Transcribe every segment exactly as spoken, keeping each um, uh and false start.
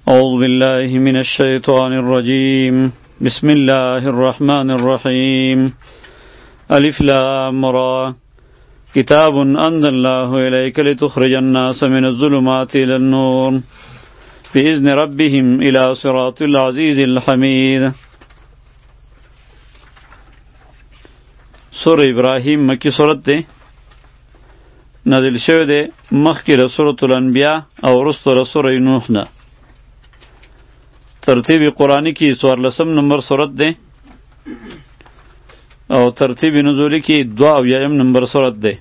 أعوذ بالله من الشيطان الرجيم بسم الله الرحمن الرحيم ألف لام را كتاب أنزلناه إليك لتخرج الناس من الظلمات إلى النور بإذن ربهم إلى صراط العزيز الحميد. سورة إبراهيم مکی سورت ده نازل شوه ده مخی لسورة الانبیاء او رست لسورة نوح نه. ترتیب قرآنی کی سوارلسم نمبر سورت ده او ترتیب نزولی کی دو او یایم نمبر سورت ده.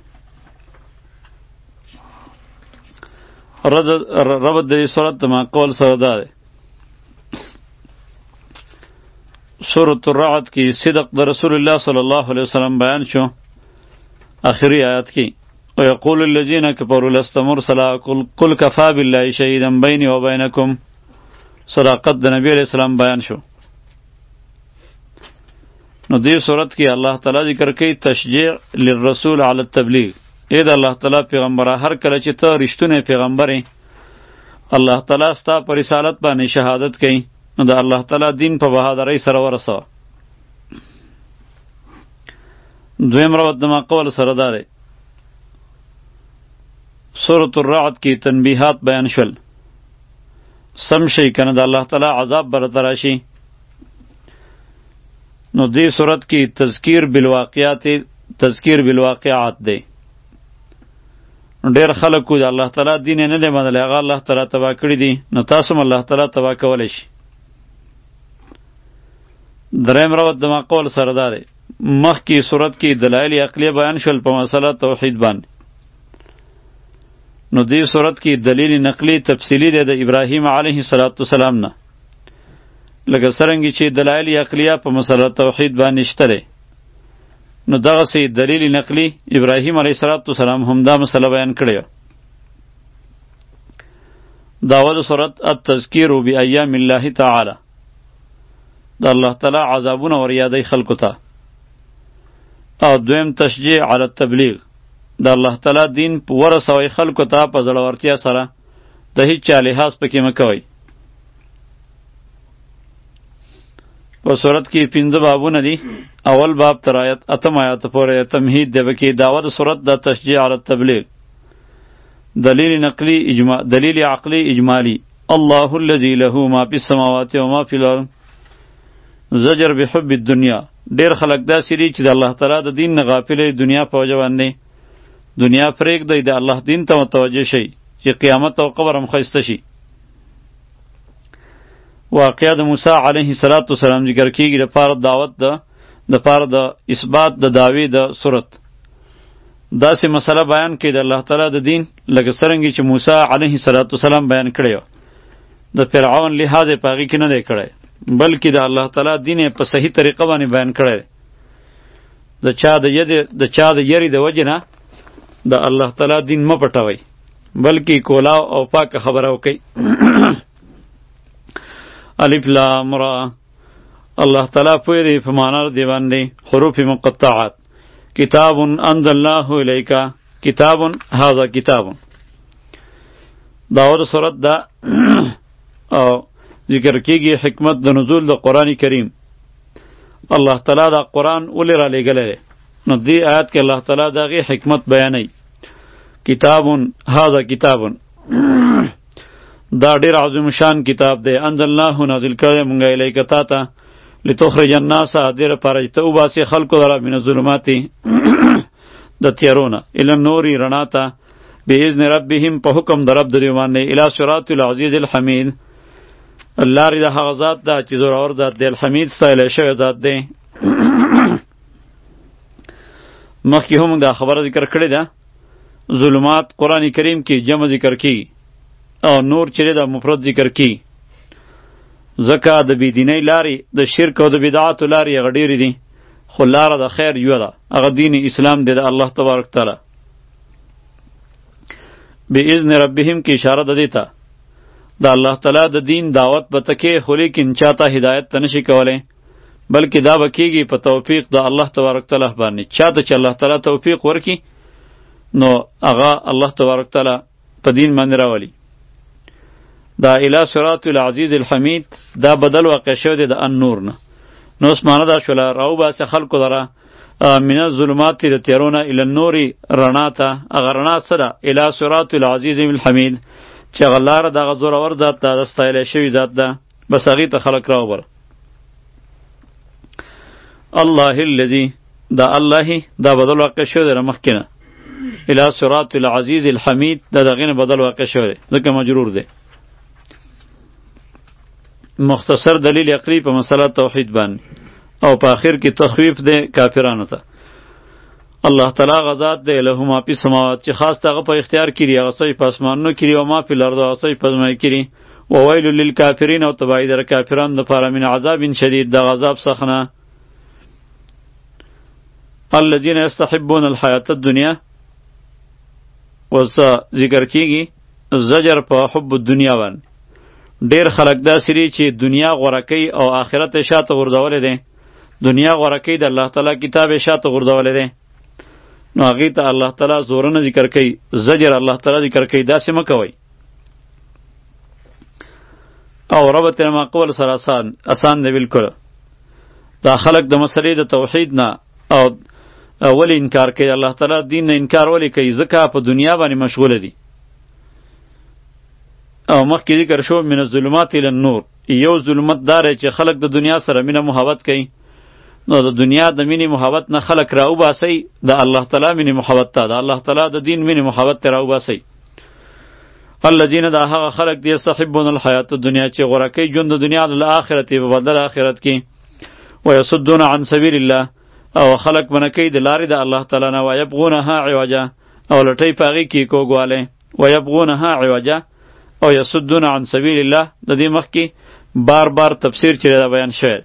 ربط ده سورت ده ما قول سرده ده. سورة الرعد کی صدق ده رسول الله صلی الله علیه وسلم بیان شو آخری آیات کی ويقول الذين كفروا لست مرسلا قل كفى بالله شهيدا بيني وبينكم. صداقت د نبی علیہ السلام بیان شو. نو دی صورت کی اللہ تعالی ذکر کی تشجیع للرسول علی التبلیغ. اے د الله تعالی پیغمبره هر کله چې ته رښتونه پیغمبرې الله تعالی ستا پر رسالت باندې شهادت کوي نو د الله تعالی دین په بهادرۍ سره ورسوه. دویم روایت د ما قول سره دا دی. سورة الرعد کی تنبیحات بیان شول. سم شي کنه د الله تعالی عذاب برته راشي. نو دې صورت کې تذکیر بالواقعات تذکیر بالواقعات دی. ډېر خلکو د الله تعالی دین نه دی منلی هغه الله تعالی تباه کړي دي نو تاسو هم الله تعالی تباه کولی شي. دریم روایت د ما قول سره دا دی. مخکې صورت کې دلایل عقلیه بیان شول په مسله توحید باندې. نو دې صورت کې دلیل نقلی تفصیلی دی د ابراهیم علیه السلام نه لکه څرنګه چې دلایل عقلیه په مسله توحید باندې شته دی نو دغسې دلیل نقلی ابراهیم علیه السلام هم دا مسله بیان کړې وه. دا اول صورت التذکیر بایام الله تعالی د الله تعالی عذابونه ور یادوي خلکو ته. او دویم تشجیع علی التبلیغ د الله تعالی دین ورسوئ خلکو ته په زړورتیا سره د هیڅ چا لحاظ پکې مه کوئ. په صورت کې پنځه بابونه دي. اول باب تر آیت اتم آیات پورې تمهید دی پکې دعوه د صورت د تشجیع علی التبلیغ. دلیل نقلی اجماع دلیل عقلی اجمالی الله الذي له ما فی السماوات و ما فی الارض زجر بحب الدنیا. ډیر خلک داسې دي چې د الله تعالی د دین نه غافل دنیا په وجه باندې دنیا پرېږدئ د الله دین ته متوجه شئ چې قیامت او قبر هم ښایسته شي. واقعه د موسی علیه السلام ذکر کیږي د پاره دعوت ده د پاره د اثبات د دعوی د صورت. داسې مسله بیان کړي د الله تعالی د دین لکه څرنګه چې موسی علیه السلام بیان کړی و. د فرعون لحاظ یې په هغې کې نه دی کړی بلکې د الله تعالی دین یې په صحیح طریقه باندې بیان کړی دی. د چا د د چا د یری د وجې نه د الله تعالی دین مه پټوئ بلکې کولاو او پاکه خبره وکئ. الف لام را الله تعالی پوه دی په معنا دی باندې حروف مقطعات. کتاب انزلناه الیک کتاب هذا کتاب دا اور صورت دا او ذکر کیږي حکمت د نزول د قرآن کریم. الله تعالی دا قرآن ولې را لېږلی نو دی آیات کې الله تعالی د هغې حکمت بیانوي. کتاب هذا کتاب دا ډېر عظیم شان کتاب دی. انزلناه نازل کړی مونږ الیک تا ته لتخرج الناس دې لپاره چې ته وباسې خلکو لره من الظلمات د تیارو نه الی النور رڼا ته باذن ربهم په حکم د رب د دوی باندې الی صراط العزیز الحمید. الله ری د هغه ذات ده چې زورور ذات دی الحمید ستایلی شوی ذات دی. مخکې هم دا خبره ذکر کړې ده ظلمات قرآن کریم کې جمع ذکر کی او نور چې دا مفرد ذکر کی ځکه د بېدینۍ لارې د شرک او د بدعاتو لارې هغه ډېرې دي خو لاره د خیر یوه ده هغه دین اسلام دی د الله تبارک تعالی. باذن ربهم کې اشاره ده دې ته د الله تعالی د دین دعوت به ته کې خو لیکن چاته هدایت ته نشي کولی بلکې دا به کېږي په توفیق د الله تبارک تعالی باندې. چاته چې الله تعالی توفیق ورکړي نو هغه الله تبارک تعالی په دین باندې راولي. دا الی صراط العزیز الحمید دا بدل واقع شوی دی د النور نه. نو اوس معنی دا شوله راو باسه خلکو لره من الظلمات د تیرونه الی النور رڼا ته. هغه رڼا څه ده؟ الی صراط العزیز الحمید چې هغه لاره دغه زورور ذات ده، د ستایلی شوي ذات ده. بس هغې ته خلک راوبره. الله الذي دا الله دا بدل واقع شوی دی مخکې نه. الی صراط العزیز الحمید دا دغې نه بدل واقع شوی دی ځکه مجرور دی. مختصر دلیل عقلی په مسله توحید باندې او په آخر کې تخویف دی کافرانو ته. الله تعالی غزاد دی له ما فی السماوات چې خاص دغه په اختیار کړي هغه څه په اسمانونو کړي او ما فی الارض هغه څه په ځمکه کړي. وویل للکافرین او تبعی در کافرانو دپاره من عذاب شدید د عذاب څخه نه. الذین یستحبون الحیاة الدنیا اوس ذکر کیږي زجر په حب الدنیا باندې. ډیر خلک داسې دي چې دنیا غوره کوي او آخرت یې شاته غورځولی دی. دنیا غوره کوي د الله تعالی کتاب یې شاته غورځولی دی. نو هغې ته الله تعالی زورونه ذکر کوي، زجر الله تعالی ذکر کوي داسې مه کوئ. او ربط ما قول سره آسان آسان دی بالکل. دا خلک د مسلې د توحید نه او ولی انکار کوي، الله تعالی دین نه انکار ولی کوي ځکه په دنیا باندې مشغوله دي. او مخکې ذکر شو من الظلمات الی النور. یو ظلمت داره چې خلک د دنیا سره مینه محبت کوي. نو د دنیا د مینې محبت نه خلک راوباسئ د الله تعالی مینې محبت ته، د الله تعالی د دین مینې محبت ته راوباسئ. الذین دا هغه خلک دی یستحبون الحیاة الدنیا چې غوره کوي ژوند د دنیا د آخرت په بدل آخرت کې. ویصدون عن سبیل الله او خلق منع کوي د لارې د الله تعالی نه. ویبغونها عوجا او لټۍ په هغې کې کوږوالی. ویبغونها عوجا او یصدون عن سبیل الله د دې مخکې بار بار تفسیر چې دا بیان شوی.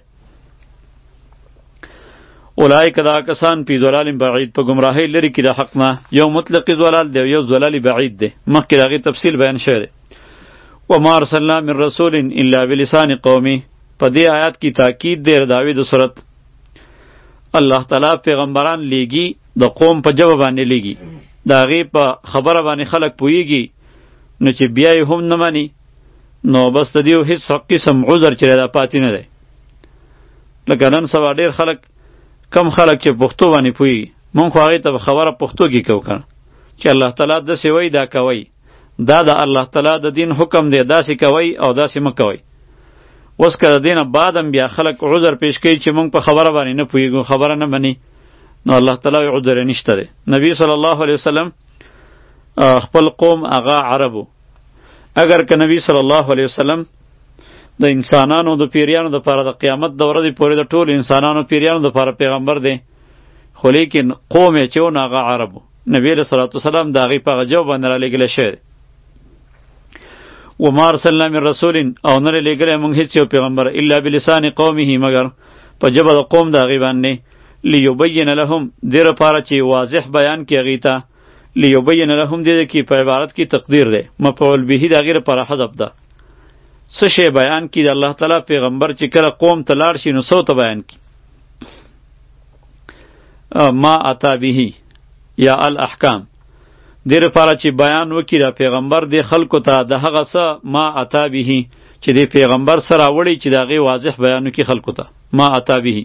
اولئک دا کسان فی ضلال بعید په گمراهۍ لرې کې د حق نه. یو مطلق ضلال دی یو ضلال بعید دی. مخکې د هغې تفصیل بیان شوی دی. وما ارسلنا من رسول الا بلسان قومه. په دې آیات کې تاکید دی دعوی د صورت. الله تعالی پیغمبران لیږي د قوم په ژبه باندې لیږي، د هغې په خبره باندې خلک پوهیږي. نو چې بیا یې هم نه مني نو بس د دې هیڅ قسم عذر چې دا پاتې نه دی. لکه نن سبا ډېر خلک کم خلک چې پښتو باندې پوهیږي، مونږ خو هغې ته خبره پښتو کې کوو که نه چې الله تعالی داسې وایي دا کوئ، دا د الله تعالی د دین حکم دی، داسې کوئ او داسې مه کوئ. اوس که د دې نه بعد هم بیا خلک عذر پیش کوي چې مونږ په خبره باندې نه پوهیږو، خبره نه مني، نو الله تعالی عذر یې نشته دی. نبی صلی الله علیه وسلم خپل قوم هغه عربو. اگر که نبی صلی الله علیه وسلم د انسانانو د پیریانو د پاره د قیامت د ورځې پورې د ټولو انسانانو پیریانو د پاره پیغمبر دی، خو لیکن قوم یې چې و نو هغه عربو. نبی علیه صلوات وسلام د هغې په هغه جواب باندې رالیږلی شوی دی. وما ارسلنا من رسول او نه لېږلی موږ هیڅ یو پیغمبر الا بلسان قومه مگر په ژبه د قوم د هغې باندې. لیبین لهم دې لپاره چې واضح بیان کړي هغې ته. لیبین لهم دې کې په عبارت کې تقدیر دی، مفعول به د هغې لپاره حذف ده. څه شی بیان کړي د الله تعالی پیغمبر چې کله قوم ته لاړ شي نو څه ته بیان کړي؟ ما اتا به یا الاحکام. دې لپاره چې بیان وکړي د پیغمبر د خلکو ته د هغه څه ما اتا به چې د پیغمبر سره راوړي چې د هغې واضح بیان وکړي خلکو ته. ما اتا به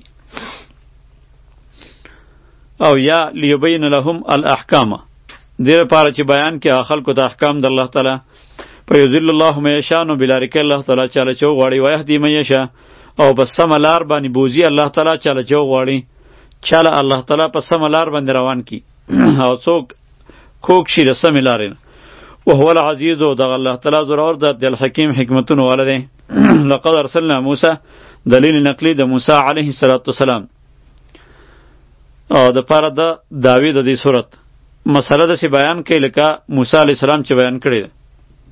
او یا لیبین لهم الاحکام دې لپاره چې بیان کړي خلکو ته احکام د الله تعالی. فیضل الله من یشاء نو بلارې کوي الله تعالی چاله چې وغواړي، ویهدي من یشاء او په سمه لار باندې بوځي الله تعالی چاله چې وغواړي. چاله الله تعالی په سمه لار باندې روان کړي او څوک کوږ شي د سمې لارې نه. وهو العزیز او دغه الله تعالی زورور ذات دی، الحکیم حکمتونه والا دی. لقد ارسلنا موسی دلیل نقلی د موسی علیه السلام او د پاره د دعوی د دې صورت مسله داسې بیان کوي لکه موسی علیه السلام چې بیان کړی ده.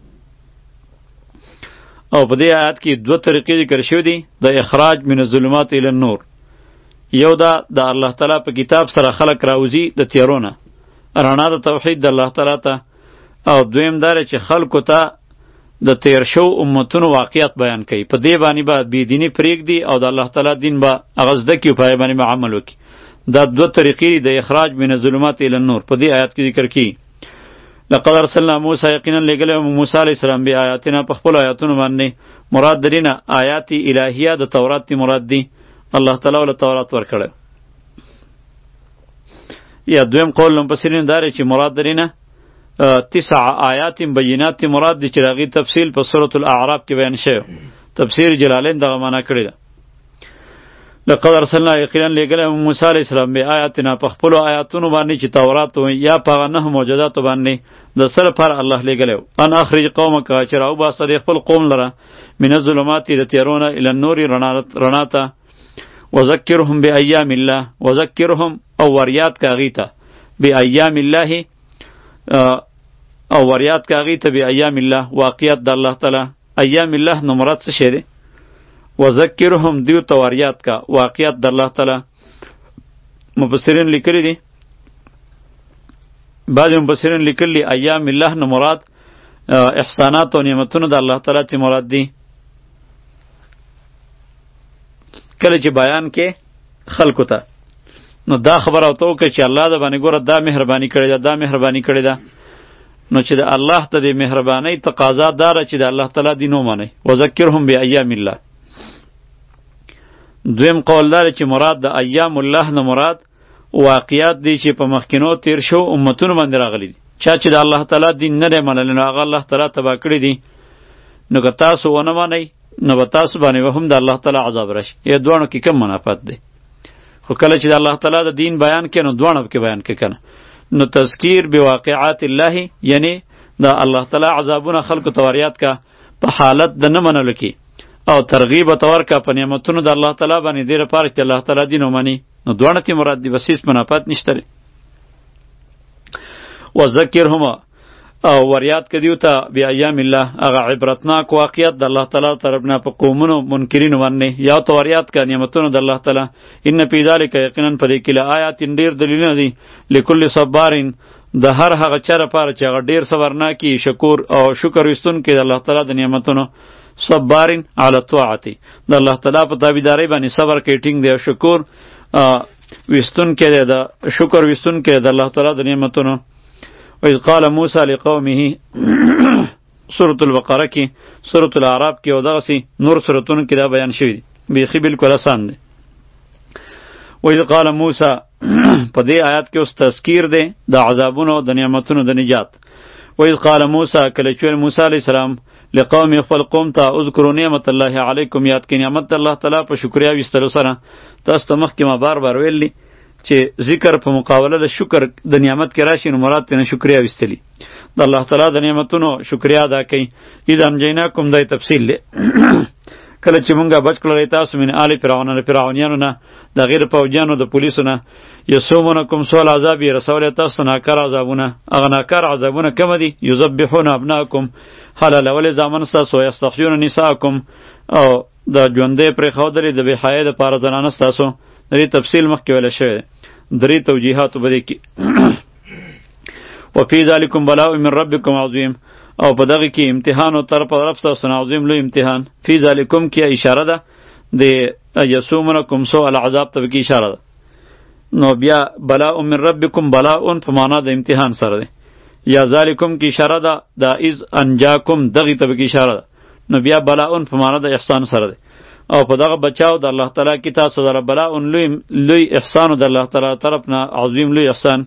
او په دې آیات کې دوه طریقې ذکر شوي دي د اخراج من الظلمات الی النور. یو دا د الله تعالی په کتاب سره خلق راوځي د تیارونه رڼا د توحید د الله تعالی ته، او دویم دا چې خلکو ته د تیر شو امتونو واقعیت بیان کوي. په دې باندې به بېدیني پرېږدي او د الله تعالی دین به هغه زده کړي او په هغې باندې به عمل وکړي. دا دوه طریقې دي د اخراج من الظلمات الی النور په دې آیات کې ذکر کړي. لقد ارسلنا موسی یقینا لګلې موسی علیه السلام بیا آیاتنا په خپل آیاتونو باندې مراد درینه آیات الهیه د تورات تی مراد دی الله تعالی ول تورات ورکړه یا دویم قول مفسرین داره چې مراد درینه تسع آیات بینات مراد دی چې راغی تفصیل په سورۃ الاعراف کې بیان شوی تفسیر جلالین دغه معنا کړی ده لقد ارسلنا یقینا لګل موسی علیہ السلام به آیاتنا په خپل آیاتونو باندې چې تورات یا په نه معجزات باندې د سره پر الله لګلو ان اخرج قومک چې راو باسه خپل قوم لره من الظلمات د تیرونه الی النور رڼاته وذکرهم بایام الله وذکرهم او وریات کاغیته بایام الله او وریات کاغیته بایام الله واقعیت د الله تعالی ایام الله نو مراد څه شی دی وذکرهم دیو تواریات کا واقعیت در الله تعالی مفسرین لیکلی دی بعض مفسرین لیکلی ایام الله نه مراد احسانات او نعمتونه د الله تعالی ته مراد دی کله چې بیان کې خلکو ته نو دا خبر او تو کې چې الله د باندې ګوره دا مهرباني کړی دا دا مهرباني کړی دا نو چې د الله ته د مهرباني تقاضا داره چې د الله تعالی دی نو مانی وذکرهم بایام الله دویم قول داره چې مراد د ایام الله نه مراد واقعیات دی چې په مخکینو تیر شو امتونو باندې راغلي دي چا چې د الله تعالی دین نه دی منلی نو هغه الله تعالی تباه کړي دي نو که تاسو ونه منئ نو به تاسو باندې هم د الله تعالی عذاب راشي یا دواړو کې کم منافات دی خو کله چې د الله تعالی د دین بیان کې نو دواړو کې بیان کې کنه نو تذکیر بواقعات الله یعنی د الله تعالی عذابونه خلکو توریات کا په حالت د نه منلو کې او ترغیب تور کا په نعمتونو د الله تعالی باندې ډیره پاره چې الله تعالی دین ومني نو دوه تی مراد دی بسیس منافات نشته و ذکرهم او وریات کدیو ته بیا ایام الله هغه عبرتناک واقعیت د الله تعالی طرفنا په قومونو منکرین باندې یا تو وریات کا نعمتونو د الله تعالی ان فی ذلک یقینا پدې کې آیات ډیر دلیلونه دي لکل صبارین د هر هغه چر پاره چې هغه ډیر صبرناکی شکور او شکر وستون کې د الله تعالی د نعمتونو صبارین علی الطاعت د الله تعالی په تابعداري باندې صبر کوي ټینګ دی شکر وستون کې د شکر وستون کې د الله تعالی د نعمتونو و اذ قال موسی لقومه سورۃ البقره کې سورۃ الاعراف کې او دغه سي نور سورتونو کې دا بیان شوی دی بیخي بالکل آسان دی و اذ قال موسی په دې آیات کې اوس تذکیر دی د عذابونو د نعمتونو د نجات و اذ قال موسی کله چې موسی علیه السلام لقوم خپل قوم ته اذکروا نعمت الله علیکم یاد کړئ نعمت الله تعالی په شکریا وستلو سره تاسو ته مخکې ما بار بار ویلی چې ذکر په مقابله د شکر د نعمت کې راشي نو مراد تنه شکریا وستلی د الله تعالی د نعمتونو شکریا ادا کړئ اذا انجیناکم دای تفصیل دی کله چې مونږه بچ کړی تاسو من آل فرعون نه فرعونیانو نه د غیر پوجانو د پولیسو نه یسومونکم سوال عذاب رسول تاسو ناکار عذابونه هغه ناکار عذابونه کوم دي یذبحون ابناکم حلال ول زامن تاسو یستخیون نساءکم او د ژوندې پر خودري د بهای د پار زنانه تاسو دې تفصیل مخکې ویل شوی درې توجیهات بده کی وفي ذلکم بلاء من ربکم عظیم او په دغه کې امتحان او طرف طرف تاسو عظیم لوی امتحان فی ذلکم کې اشاره ده د یسومنکم سوء العذاب ته کې اشاره ده نو بیا بلاء من ربکم بلاء په معنا د امتحان سره ده یا ذالکم کی اشاره ده د اذ انجاکم دغه ته کی اشاره ده نو بیا بلاء په معنا د احسان سره ده او په دغه بچاو د الله تعالی کی تاسو در بلاء لوی لوی احسان د الله تعالی طرفنا عظیم لوی احسان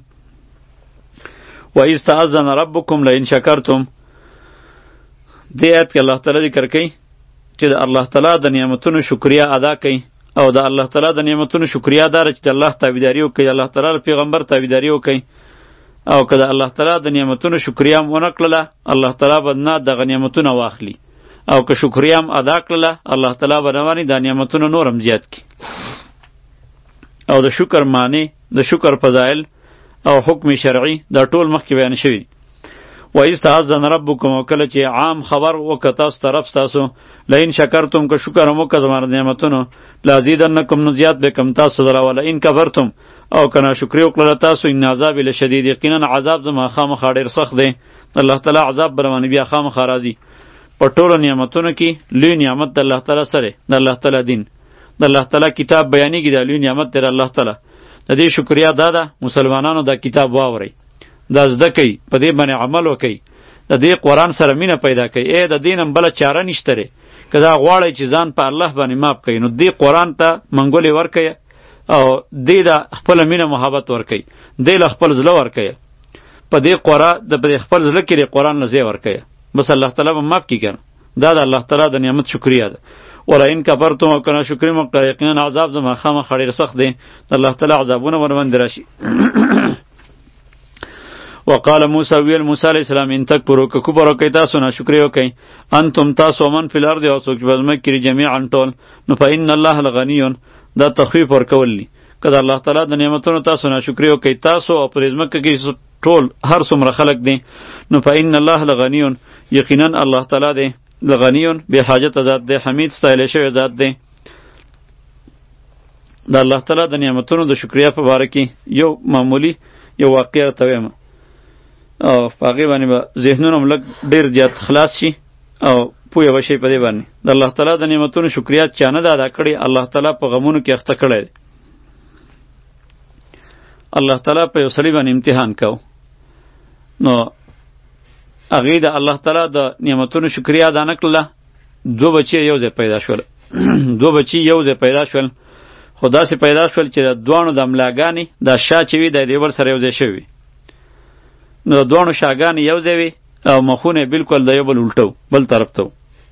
و اذ تاذن ربکم لئن شکرتم دې آیت کې الله تعالی ذکر کوي چې د الله تعالی د نعمتونو شکریا ادا کوي او د الله تعالی د نعمتونو شکریا دار چې د الله تابعداري وکړي الله تعالی پیغمبر تابعداري وکړي او که د الله تعالی د نعمتونو شکریا هم ونه کړله الله تعالی به نه دغه نعمتونه واخلي او که شکریا هم ادا کړله الله تعالی به رواني د نعمتونو نور هم زیات کړي او د شکر معنی د شکر فضایل او حکم شرعي دا ټول مخکې بیان شوي و استعذن ربکم وکله چې عام خبر وکړه تاسو طرف تاسو لئن شکرتم که شکر مو که زماره نعمتونو لازیدنکم نو زیات به کم تاسو دره ولا ان کفرتم او کنه شکر وکړه تاسو ان عذاب لشدید یقینا عذاب زما خامخا ډیر سخت دی الله تعالی عذاب بروانی بیا خامخا راځي په ټولو نعمتونو کې لوی نعمت د الله تعالی سره د الله تعالی دین د الله تعالی کتاب بیانېږي د لوی نعمت د الله تعالی د دې شکریا دادا مسلمانانو دا کتاب واوري دا زده کوي، په دې باندې عمل وکړي، د دې قرآن سره مینه پیدا کوي. ای د دین هم بله چاره نشته دی، که دا غواړئ چې ځان په الله باندې ماپ کوي نو دې قرآن ته منګولې ورکوي او دې له خپله مینه محبت ورکوي، دې له خپل زړه ورکوي، په دې قرآن د په خپل زړه کې د قرآن له ځای ورکوي، بس الله تعالی به ماف کړي. کنه دا د الله تعالی د نعمت شکریه ده. ولئن کفرتم او که ناشکري مو کړه یقینا عذاب زما خامخا ډېر سخت دی. د الله تعالی عذابونه ورباندې راشي. وقال موسی ویل موسی علیہ السلام ان تکبروا که کفر وکئ تاسو ناشکري وکئ انتم تاسو ومن فی الارض او څوک چې په ځمکه کې جمیعا ټول نو فإن الله لغنی دا تخفیف ورکول دي. که د الله تعالی د نعمتونو تاسو ناشکري وکئ تاسو او په ځمکه کې ټول هر څومره خلق دي نو فإن الله لغنی یقینا الله تعالی دی لغنی بے حاجت ذات دی حمید ستایل شوی ذات دی. د الله تعالی د نعمتونو د شکریا په باره کې یو معمولی یو واقعه ته وایم او په هغې باندې به ذهنونه هم لږ ډېر زیات خلاص شي او پوه به شئ په دې باندې. د الله تعالی د نعمتونو شکریا چا نه ده ادا کړې، الله تعالی په غمونو کې اخته کړی دی. الله تعالی په یو سړي باندې امتحان کو نو هغې د الله تعالی د نعمتونو شکریا ادا نه کړله، دوه بچي یو ځای پیدا شول دوه بچي یو ځای پیدا شول خو داسې پیدا شول چې د دواړو د ملاګانې دا شا چې وي د یو بل سره یو ځای شوي نو د دواړو شاګانې یو ځای وي او مخونه بالکل د یو بل الټو بل طرف ته.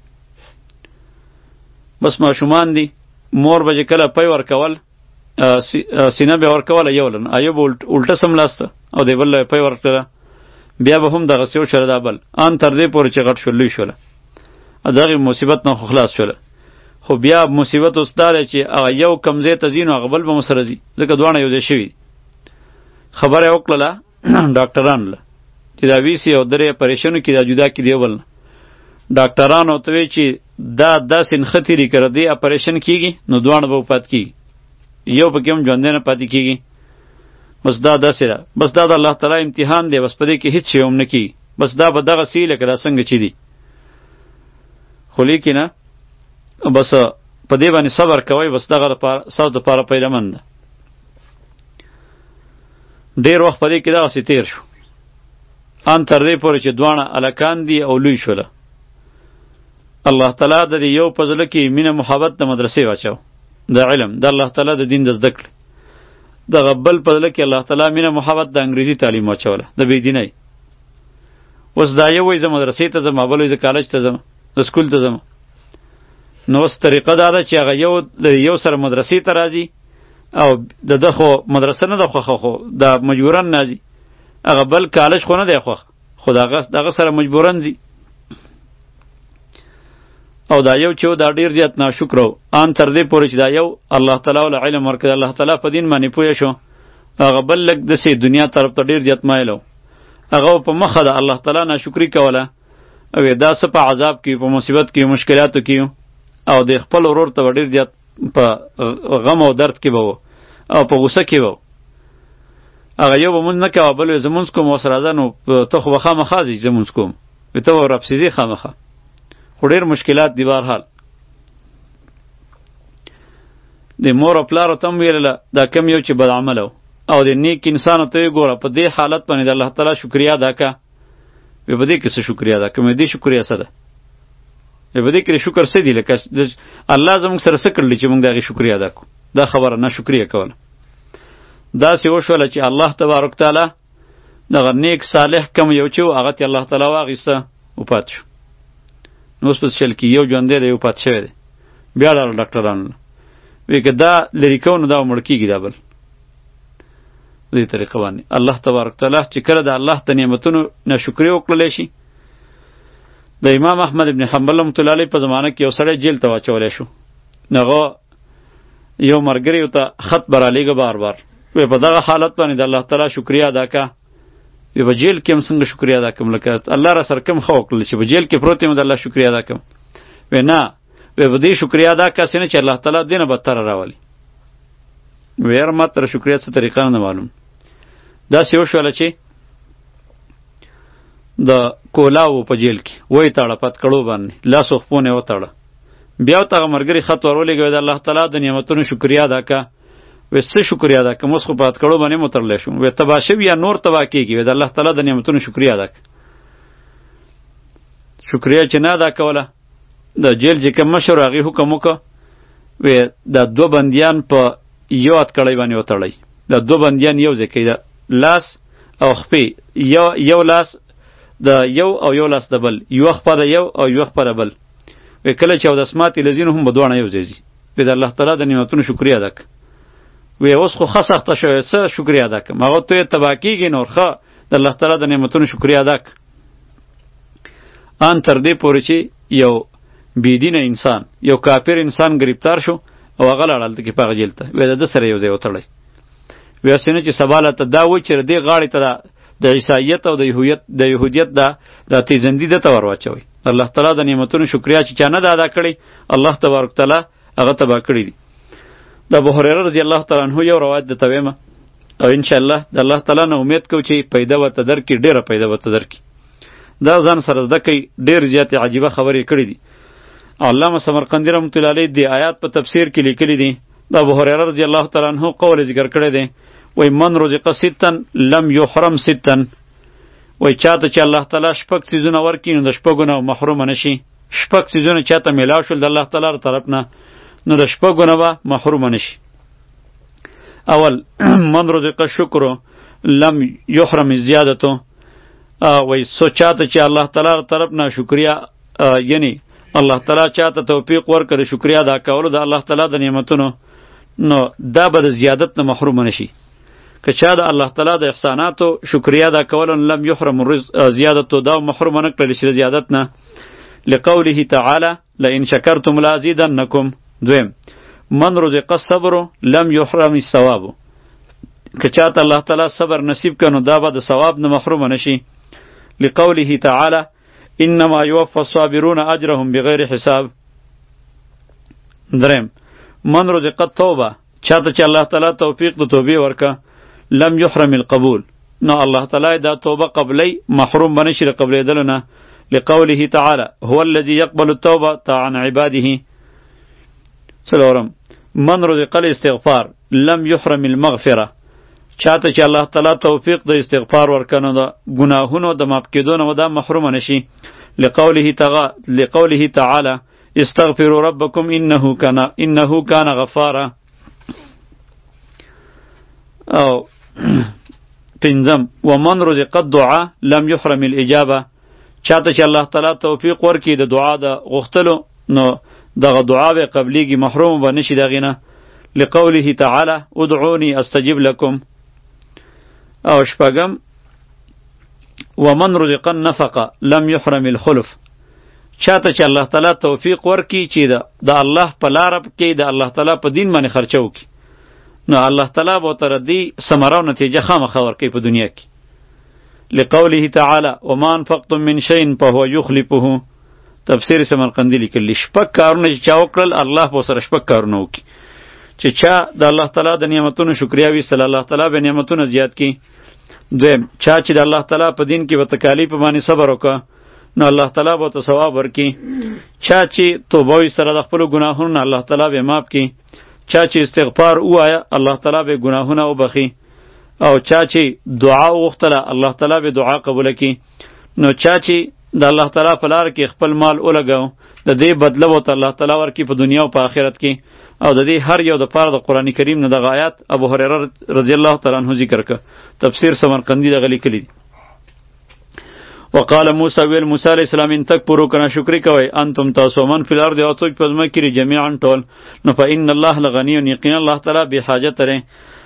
بس ماشومان دي، مور به چې کله پی ورکول سینه به ورکوله یو لن ایو به الټه سملاسته او د بل پی ورکړله بیا به هم دغسې وشوله دا بل ان تر دې پورې چې غټ شول لوی شوله دغې مصیبت نه خو خلاص شوله. خو بیا مصیبت اوس دا دی چې هغه یو کم ځای ته ځي نو هغه بل به مو سره ځي ځکه دواړه یو ځای شوي. خبره یې وکړله ډاکټرانو له چې دا ویسي او درې اپریشنو کې دا جدا کړي دی یو بل نه. ډاکټرانو ورته وایي چې دا داسې نښتې دي که د دې اپریشن کېږي نو دواړه به وفات کېږي، یو پکې هم ژوندی نه پاتې کېږي. بس دا داسې ده، بس دا د الله تعالی امتحان دی، بس په دې کې هېڅ شی هم نه کېږي، بس دا به دغسې لکه دا څنګه چې دي. خو لیکن بس په دې باندې صبر کوئ، بس دغه دپاره ستاسو دپاره فایدهمند ده. ډېر وخت په دې کې دغسې تیر شو ان تر دې پورې چې دواړه هلکان دي او لوی شوله. الله تعالی د دې یو په زړه کې مینه محبت د مدرسې واچو د علم د الله تعالی د دین د زده کړې، دغه بل په زړه کې الله تعالی مینه محبت د انګریزي تعلیم واچوله د بېدینۍ. اوس دا یو وایي زه مدرسې ته ځم، بل وایي زه کالج ته ځم، د سکول ته ځم. نو اوس طریقه دا ده چې هغه یو د یو سره مدرسې ته راځي او د ده خو مدرسه نه ده خوښه، خو دا مجبورن نه ځي، هغه بل کالج خو نه دی خوښ، خو دغه سره مجبورن ځي. او دا یو چې دا ډېر زیات ناشکره و ان تر دې پورې چې دا یو الله تعالی له علم ورکړی، الله تعالی په دین باندې پوه شو، هغه بل لږ داسې دنیا طرف ته ډېر زیات مایل و، هغه په مخه د الله تعالی ناشکري کوله او دا څه په عذاب کې په مصیبت کې مشکلاتو کې او د خپل ورور ته ډېر زیات په غم او درد کې به و او په غوسه کې به و. هغه یو به مونځ نه کوه، بل وایي زه مونځ کوم اوس راځه نو ته خو به خامخا ځې زه مونځ کوم، وایي ته به ورپسې ځې خامخا. خو ډېر مشکلات دي بهرحال. د مور او پلارو ته هم ویلله دا کم یو چې بد عمله و او د نیک انسانو ته یې ګوره په دې حالت باندې د الله تعالی شکریا ادا که. وی په دې کې څه شکریا ادا که؟ مې دې شکریا څه ده؟ وی په دې کې شکر څه دي؟ لکه الله زموږ سره څه کړلي چې موږ د هغې شکریا ادا کړو؟ دا خبره نه شکریا کوله. داسې وشوله چې الله تبارک تعالی دغه نیک صالح کم یو چې و هغه ته الله تعالی واخیسته وفات شو. نو اوس په شل کې یو ژوندی دی وفات شوی دی. بیا لاړل ډاکټرانو وی که دا لرې کوو نو دا مړ کېږي دا بل. په دې طریقه باندې الله تبارک تعالی چې کله د الله د نعمتونو ناشکري وکړلی شي. د امام احمد ابن حنبل رحمة الله علیه په زمانه کې یو سړی جیل ته واچولی شو. هغه یو ملګري ورته خط به رالیږه بار بار، وی په دغه حالت باندې د الله تعالی شکریا ادا که. وی په جیل کې هم څنګه شکریا ادا کړم؟ لکه الله را سره کوم ښه وکړل چې په جیل کې پروت یم د الله شکریا ادا کړم؟ وی نه، وی په دې شکریا ادا که نه چې الله تعالی دې نه بدتره راولي. وی یاره ما ته شکریا څه طریقه نه معلوم. داسې وشوله چې د کولاو په جیل کې وی تاړه پتکړو باندې لاس او خپونه وتاړه. بیا ورته هغه ملګري خط ور ولېږه د الله تعالی د نعمتونو شکریا ادا که وې څه شکریا ادا کوم، اوس خو په اتکړو باندې مترلی شو. وې تباه شوي یا نور تباه کېږي. وې د الله تعالی د نعمتونو شکریا ادا کړه. شکریا چې نه ادا کوله، د جیل چې کوم مشر هغې حکم وکړه، وې دا دوه بندیان په یو اتکړی باندې وتړئ. دا دوه بندیان یو ځای کوي، د لاس او خپې، یو یو لاس د یو او یو لاس د بل، یوه خپه د یو او یوه خپه د بل. وې کله چې اودس ماتې لذینو هم به دواړه یو ځای ځي. وې د الله تعالی د نعمتونو شکریا ادا کړه. وې اوس خو ښه سخته شوې، څه شکریا ادا کړم؟ هغه ته یې تباه کېږي نور، ښه د الله تعالی د نعمتونو شکریا ادا کړه. ان تر دې پورې چې یو بېدینه انسان، یو کافر انسان گرفتار شو او هغه لاړ هلته کې په هغه جیل ته. وې د ده سره یو ځای وتړئ. وې هسې نه چې سبا له ته دا وایي چې د دې غاړې ته د عیسایت او د یهودیت د یهودیت دا د تیزندي ده ته ور واچوئ. الله تعالی د نعمتونو شکریا چې چا نه ده ادا کړی، الله تبارک تعالی هغه تباه کړي دي. د ابو هریره رضی الله تعالی عنه یو روایت درته وایم، او انشاءالله د الله تعالی نه امید کوو چې پیدا ورته درکړي، ډېره پیدا ورته درکړي. دا ځان سره زده کوي، ډېر زیاتې عجیبه خبرې کړي دي. علامه سمرقندي رحمت الله علیه د آیات په تفسیر کې لیکلي دي، د ابو هریره رضی الله تعالی عنه قول ذکر کړی دی، وای من رزق ستن لم یحرم ستن. وای چاته چې الله تعالی شپږ څیزونه ورکړي نو د شپږو نه محروم نشي. شپږ څیزونه چاته میلاو شول د الله تعالی تر طرف نه، نو د شپږو نه به محروم نشي. اول من رزق شکر لم یحرم زیادتو. وای سو چاته چې الله تعالی تر طرف نه شکریا، یعنی الله تعالی چاته توفیق ورکړي شکریا ادا کولو د الله تعالی د نعمتونو، نو دا به د زیادت نه محروم نشي. که چا د الله تعالی د احساناتو شکریا ادا کولو لم یحرم الرزق زیادتو، دا محروم نه کړل شي زیادت نه. لقوله تعالی لئن شکرتم لازیدنکم. دویم من رزق الصبر لم یحرم الثواب. که چاته الله تعالی صبر نصیب کنو دا به د ثواب نه محروم نشي. لقوله تعالی انما یوفى الصابرون اجرهم بغیر حساب. دریم من رزق التوبه. چاته چې الله تعالی توفیق د توبې ورکا لم یحرم القبول، نو الله تعالی دا توبه قبلی محروم بنشي د قبلېدلو نه. لقوله تعالی هو الذي يقبل التوبه عن عباده. څلورم من رزق الاستغفار لم یحرم المغفره. چاته چې الله تعالی توفیق د استغفار ورکنو د ګناهونو د معاف کېدو نه دا محروم نشي. لقوله تعالی لقوله تعالی استغفروا ربکم انه کان انه کان غفارا. او پنځم ومن رزق الدعاء لم یحرم الاجابه. چاته چې الله تعالی توفیق ورکړي د دعا د غوښتلو نو دغه دعا به قبلیږي، محروم به نشي دغې نه. لقوله تعالی ادعوني استجب لكم. او شپږم ومن رزق النفقه لم یحرم الخلف. چاته چې الله تعالی توفیق ورکړي چې د الله په لاره کې د الله تعالی په دین باندې خرچه وکړي، نو الله تعالی به تر دې ثمره او نتیجه خامخا ورکوي په دنیا کې. لقوله تعالی وما انفقتم من شیء فهو یخلفه. تفسیر سمرقندی لیکلی شپږ کارونه چې چا وکړل الله به سره شپږ کارونه وکړي. چې چا د الله تعالی د نعمتونو شکریا ویستله الله تعالی به نعمتونه زیات کړي. دویم چا چې د الله تعالی په دین کې به تکالیف باندې صبر وکړه نو الله تعالی به ته ثواب ورکړي. چا چې توبه وي سره د خپلو ګناهونو نه الله تعالی به معاف کړي. چا چې استغفار ووایه الله تعالی به ګناهونه وبخي. او چا چې دعا وغوښتله الله تعالی به دعا قبوله کړي. نو چا چې د الله تعالی په لاره کې خپل مال ولګاو د دې بدله ورته الله تعالی ورکړي په دنیا او په آخرت کې. او د دې هر یو د پاره د قرآن کریم نه دغه آیات ابو هریره رضی الله تعالی عنه ذکر کړه. تفسیر سمرقندی دغه لیکلی دی. وقال موسی ویل موسی علیہ السلام ان تکبروا کنا شکر کوي انتم تاسو من فی الارض او څوک په ځمکه کې جميعا ټول نو فإن الله لغنی یقینا الله تعالی به حاجت لري.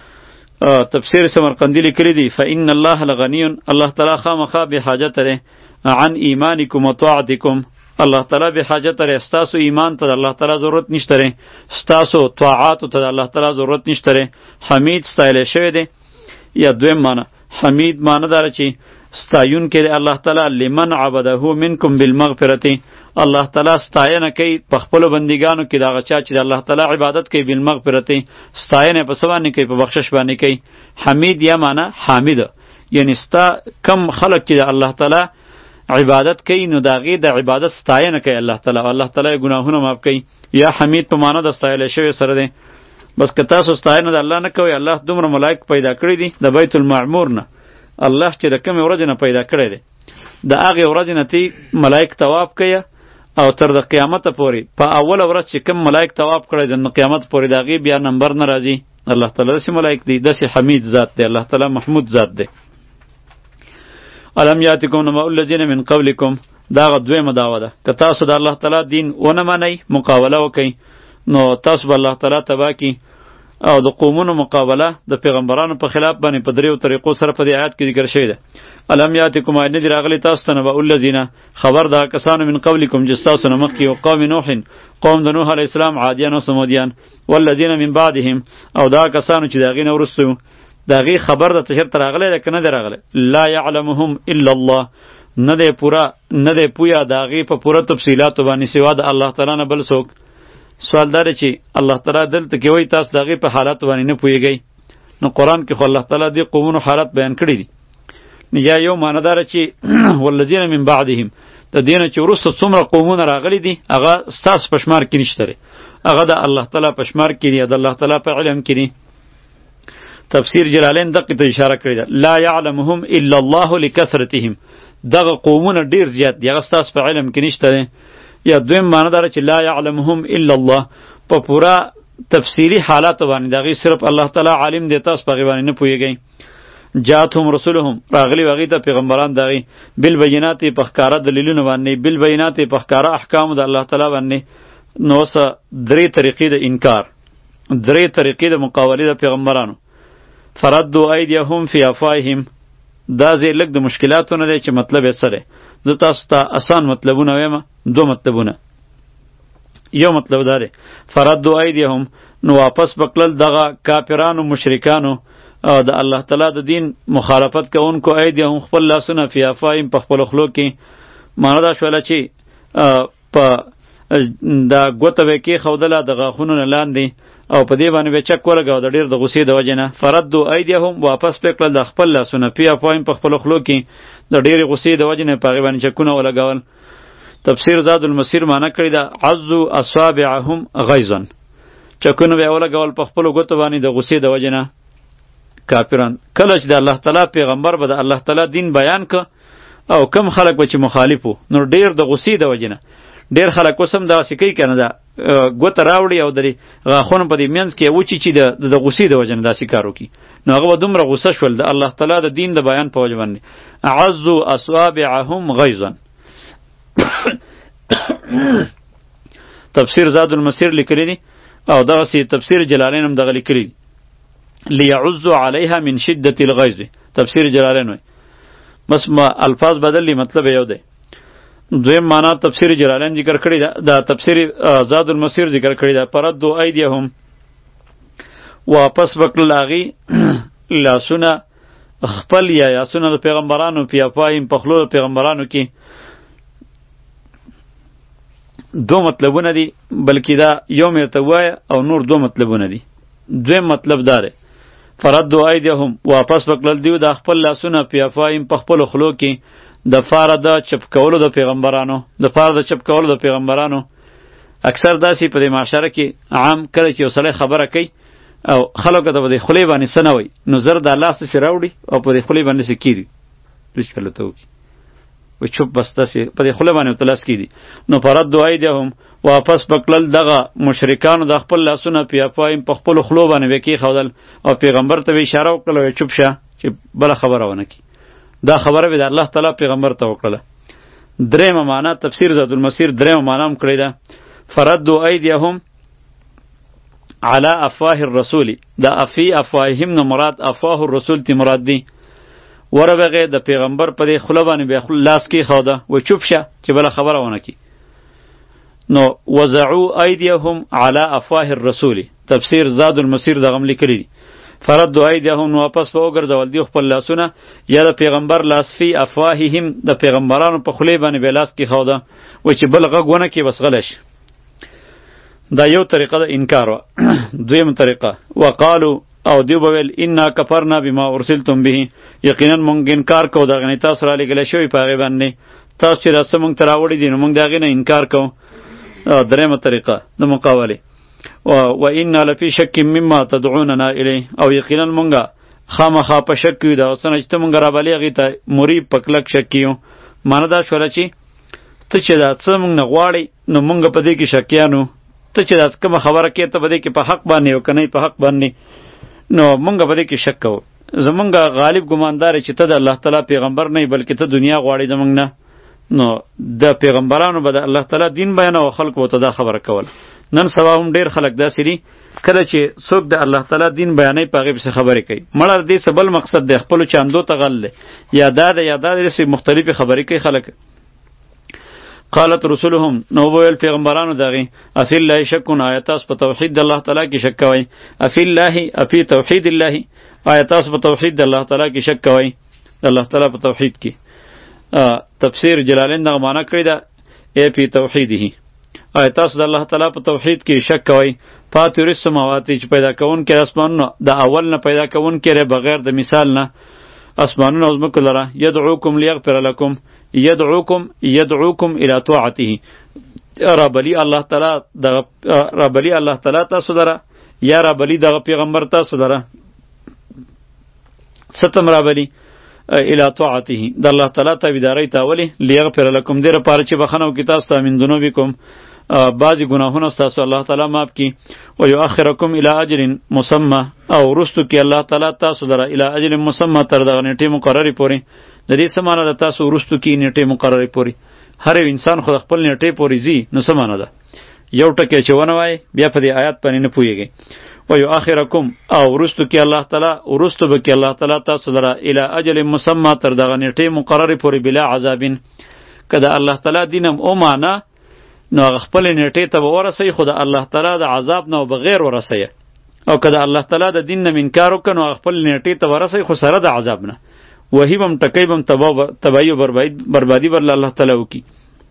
تفسیر سمرقندی لیکلی دی فإن الله لغنی الله تعالی خامخا به حاجت لري عن ایمانکم و طاعتکم. الله تعالی به حاجت لري ستاسو ایمان ته الله تعالی ضرورت نشته لري، ستاسو طاعات ته الله تعالی ضرورت نشته لري. حمید ستایل شوی دی. یا دویم معنی حمید معنی داره چې ستایون کې الله تعالی لمن عبده منکم بالمغفرة. الله تعالی ستاینه کوي په خپل بندګانو کې دغه چا چې الله تعالی عبادت کوي بالمغفرة، ستاینه په سبا نه کوي په بخشش باندې کوي. حمید یا معنی حامد، یعنی ستا کم خلق چې الله تعالی عبادت کوي نو داغه د عبادت ستاینه کوي الله تعالی، الله تعالی ګناهونه معاف کوي. یا حمید په معنی د ستایل شوی سره دی. بس که تاسو ستاینه د الله نه کوئ، الله دومره ملائک پیدا کړي دي د بیت المعمور نه. الله چې د کومې ورځې نه پیدا کړی دی، د هغې ورځې نه تی ملائک طواف کوي او تر د قیامته پورې په اوله ورځ چې کوم ملائک طواف کړی دی نو قیامت پورې د هغې بیا نمبر نه راځي. الله تعالی داسې ملائک دی، داسې حمید ذات دی، الله تعالی محمود ذات دی. الم یاتکم نبأ الذین من قبلکم، دا هغه دویمه دعوه ده. که تاسو د الله تعالی دین ونه منئ، مقابله وکئ، نو تاسو به الله تعالی تباه کی. او د قومونو مقابله د پیغمبرانو په خلاف باندې په دریو طریقو سره په دې آیات کې ذکر شوی ده. الم یاتکم آیت ندی راغلی تاسو ته نبأ الذین، خبر دا کسانو من قبلکم چې ستاسو نه مخکې و، قوم نوح، قوم د نوح علیه السلام، عادیان او سمودیان، والذین من بعدهم، او دا کسانو چې د هغې نه وروسته و. د هغې خبر د تشر ته راغلی ده که نه دی راغلی؟ لا یعلمهم الا الله، نه دی پوره نه دی پویا د هغې په پوره تفصیلاتو باندې سوا د الله تعالی نه بل څوک. سوال دا دی چې الله تعالی دلته کې وایي تاسو د هغې په حالاتو باندې نه پوهېږئ، نو قرآن کې خو الله تعالی دې قومونو حالات بیان کړي دي. یا یو معنی داره چې والذین من بعدهم، د دې نه چې وروسته څومره قومونه راغلي دي هغه ستاسو په شمار کې نشته دی، هغه د الله تعالی په شمار کې دي، د الله تعالی په علم کې دي. تفسیر جلالین دقیق ته اشاره کړې ده، لا یعلمهم الا الله لکثرتهم، دغه قومونه ډیر زیات دي، هغه ستاسو په علم کې نشته دی. یا دویم معنی داره چې لا یعلمهم الا الله، په پورا تفصیلی حالاتو باندې د هغې صرف الله تعالی عالم دی، تاسو په هغې باندې نه پوهېږئ. جاتهم رسولهم، راغلی هغې ته پیغمبران د هغې، بالبینات په ښکاره دلیلونه باندې، بالبینات په ښکاره احکامو د الله تعالی باندې. نو اوس درې طریقې د انکار، درې طریقې د مقابلې د پیغمبرانو. فردوا ایدیهم فی افواههم، دا ځای لږ د مشکلاتو نه دی چې مطلب یې څه دی. زه تاسو ته آسان مطلبونه ویم، دو مطلبونه. یو مطلب دا دی فردوا ایدیهم، نو واپس بکلل دغه کافرانو مشرکانو او د الله تعالی د دین مخالفت کوونکو، ایدیهم خپل لاسونه، فی افواههم په خپلو خولو کې. معنی دا شوله چې په دا ګوته به یې کېښودله د غاښونو نه لاندې او په دې باندې به چک ولګاو د ډېر د غصې د وجې نه. فردوا ایدیهم، واپس پرې کړل د خپل لاسونه، فی افواههم په خپلو خولو کې، د ډېرې غصې د وجې نه په هغې باندې چکونه ولګول. تفسیر زاد المسیر معنی کړی ده عضوا اصابعهم غیظا، چکونه به یې ولګول په خپلو ګوتو باندې د غصې د وجې نه. کافران کله چې د الله تعالی پیغمبر به د الله تعالی دین بیان که او کم خلک به چې مخالف وو، نو ډېر د غصې د وجې نه ډېر خلک اوس هم دغسې کوي که نه، ده ګوته راوړي او د غاښونو په دې منځ کې وچي چې د غصې د وجې نه داسې کار وکړي، نو هغه به دومره غصه شول د الله تعالی د دین د بیان په وجه باندې. عضوا اصابعهم غیظا. تفسیر زاد المسیر لیکلی دی او دغسې تفسیر جلالین هم دغه لیکلی دی، لیعضوا علیها من شدة الغیظ. تفسیر جلالین وایي بس ما الفاظ بدل لی، مطلب یو دی. دویم معنا تفسیر جلالین ذکر کړی ده، دا تفسیر زاد المسیر ذکر کړی ده. پردوا ایدیهم، واپس وکړل هغې لاسونه خپل یا یاسونه د پیغمبرانو، فی افواههم په خولو د پیغمبرانو کې. دو مطلبونه دي، بلکې دا یو مې ورته ووایه او نور دو مطلبونه دي. دویم مطلب دا دی فردوا ایدیهم، واپس وکړل دیو د خپل لاسونه، فی افواههم په خپلو خولو کې، د فاره د چپ کولو د پیغمبرانو، د فاره د چپ کولو د پیغمبرانو. اکثر داسې په دې معاشره کې عام کله چې یو سړی خبره کوي او خلکو ته په دې خولې باندې څه نه وایي، نو زر دا لاس داسې راوړي او په دې خولې باندې داسې کیږي، دوی چې کله ته وکړي وایي چوپ بس داسې په دې خولې باندې ورته لاس کیږي. نو فردوا ایدیهم، واپس بکړل دغه مشرکانو د خپل لاسونه، فی افواههم په خپلو خولو باندې به یې کېښودل او پیغمبر ته به اشاره وکړله وایي چوپ شه چې بله خبره ونه کړي. دا خبره به د الله تعالی پیغمبر ته وکړله. درېیمه معنا تفسیر زاد المسیر درېیمه معنا هم کړې ده فردوا ایدیهم علی افواه الرسول. دا افی افواههم نه مراد افواه الرسول تی مراد دی. وربغې د پیغمبر په دې خوله باندې به لاس کېښوده وایي چوپ شه چې بله خبره ونه کړي. نو وضعوا ایدیهم علی افواه الرسول. تفسیر زاد المسیر دغه هم لیکلی دی. فردوا ایدیهم، نو واپس به وګرځول دی خپل لاسونه یا د پیغمبر لاس، فی افواههم د پیغمبرانو په خولې باندې به لاس کېښوده وایي چې بل غږ ونه کړي بس غلی شي. دا یو طریقه د انکار وه. دویم طریقه وقالو، او دیو به ویل انا کفرنا بما ارسلتم به، یقینا مونږ انکار کوو د هغې نه تاسو رالیږلی شوي په هغې باندې، تاسو چې دا څه مونږ ته راوړي دي نو مونږ د هغې نه انکار کوو. دریمه طریقه د مقابلې و انا لفی شک مما تدعوننا الیه، او یقینا مونږه خامخا په شک یو دا اوسنه چې مونږ را بلې هغې ته مریب په کلک شک یو. معنی دا شوله چې ته چې دا څه مونږ نه غواړې نو مونږ په دې کې شکیانو، ته چې دا کومه خبره کې ته په دې کې په حق باندې او که نه په حق باندې نو مونږ په دې کې شک کوو. زمونږ غالب ګماندار چې ته د الله تعالی پیغمبر نه بلکې ته دنیا غواړې زمونږ نه، نو د پیغمبرانو به د الله تعالی دین بیان او خلق وته دا خبره کول. نن سبا هم ډیر خلک داسې دي کله چې څوک د الله تعالی دین بیانوي په هغې پسې خبرې کوي. مړه دې څه بل مقصد دی، خپلو چاندو ته غل دی، یا دا ده یا دا داسې مختلفې خبرې کوي خلک. قالت رسولهم، نو وویل پیغمبرانو د هغې افی الله شکون، آیا تاسو په توحید د الله تعالی کې شک کوئ؟ افی الله افی توحید الله، آیا تاسو په توحید د الله تعالی کې شک کوئ؟ د الله تعالی په توحید کې تفسیر جلالین دغه معنا کړې ده ای فی توحیده، آیا تاسو د الله تعالی په توحید کې شک کوئ؟ فاطر السماوات، چې پیدا کوونکی اسمانونه د اول نه پیدا کوونکی بغیر د مثال نه اسمانونه او ځمکو لره، یدعوکم لیغفر لکم، یدعوکم یدعوکم الی طاعته، رابلی الله تعالی دغه رابلی الله تعالی تاسو لره، یا رابلی دغه پیغمبر تاسو لره، ستم رابلی الی طاعته د الله تعالی تابعداري تاولی، لیغفر لکم دې لپاره چې بخښنه وکړي تاسو ته من ذنوبکم بعضی گناهونه ستاسو الله تعالی معاف کړي، و یؤخرکم الی اجر مسمى، او وروستو کې الله تعالی تاسو لره الی اجر مسمى تر دغه نیټې مقررې پورې. د دې څه معنی ده تاسو وروستو کې نیټې مقررې پورې؟ هر یو انسان خو خپل نیټې پورې ځي، نو څه معنی ده؟ یو ټکی چې ونه وایي بیا په دې آیات باندې نه پوهېږئ. و یؤخرکم، او وروستو کې الله تعالی وروستو به کې الله تعالی تاسو لره الی اجل مسمى تر دغه نیټې مقررې پورې بلا عذابین. که د الله تعالی دین هم ومانه نو هغه خپلې نیټې ته به ورسوي، خو د الله تعالی د عذاب نه بغیر ورسوي، او که د الله تعالی د دین نه انکار وکړه نو هغه خپلې نیټې ته ورسوي خو سره د عذاب نه. وهی به هم ټکی به هم تباهي او بربادي به الله تعالی وکړي.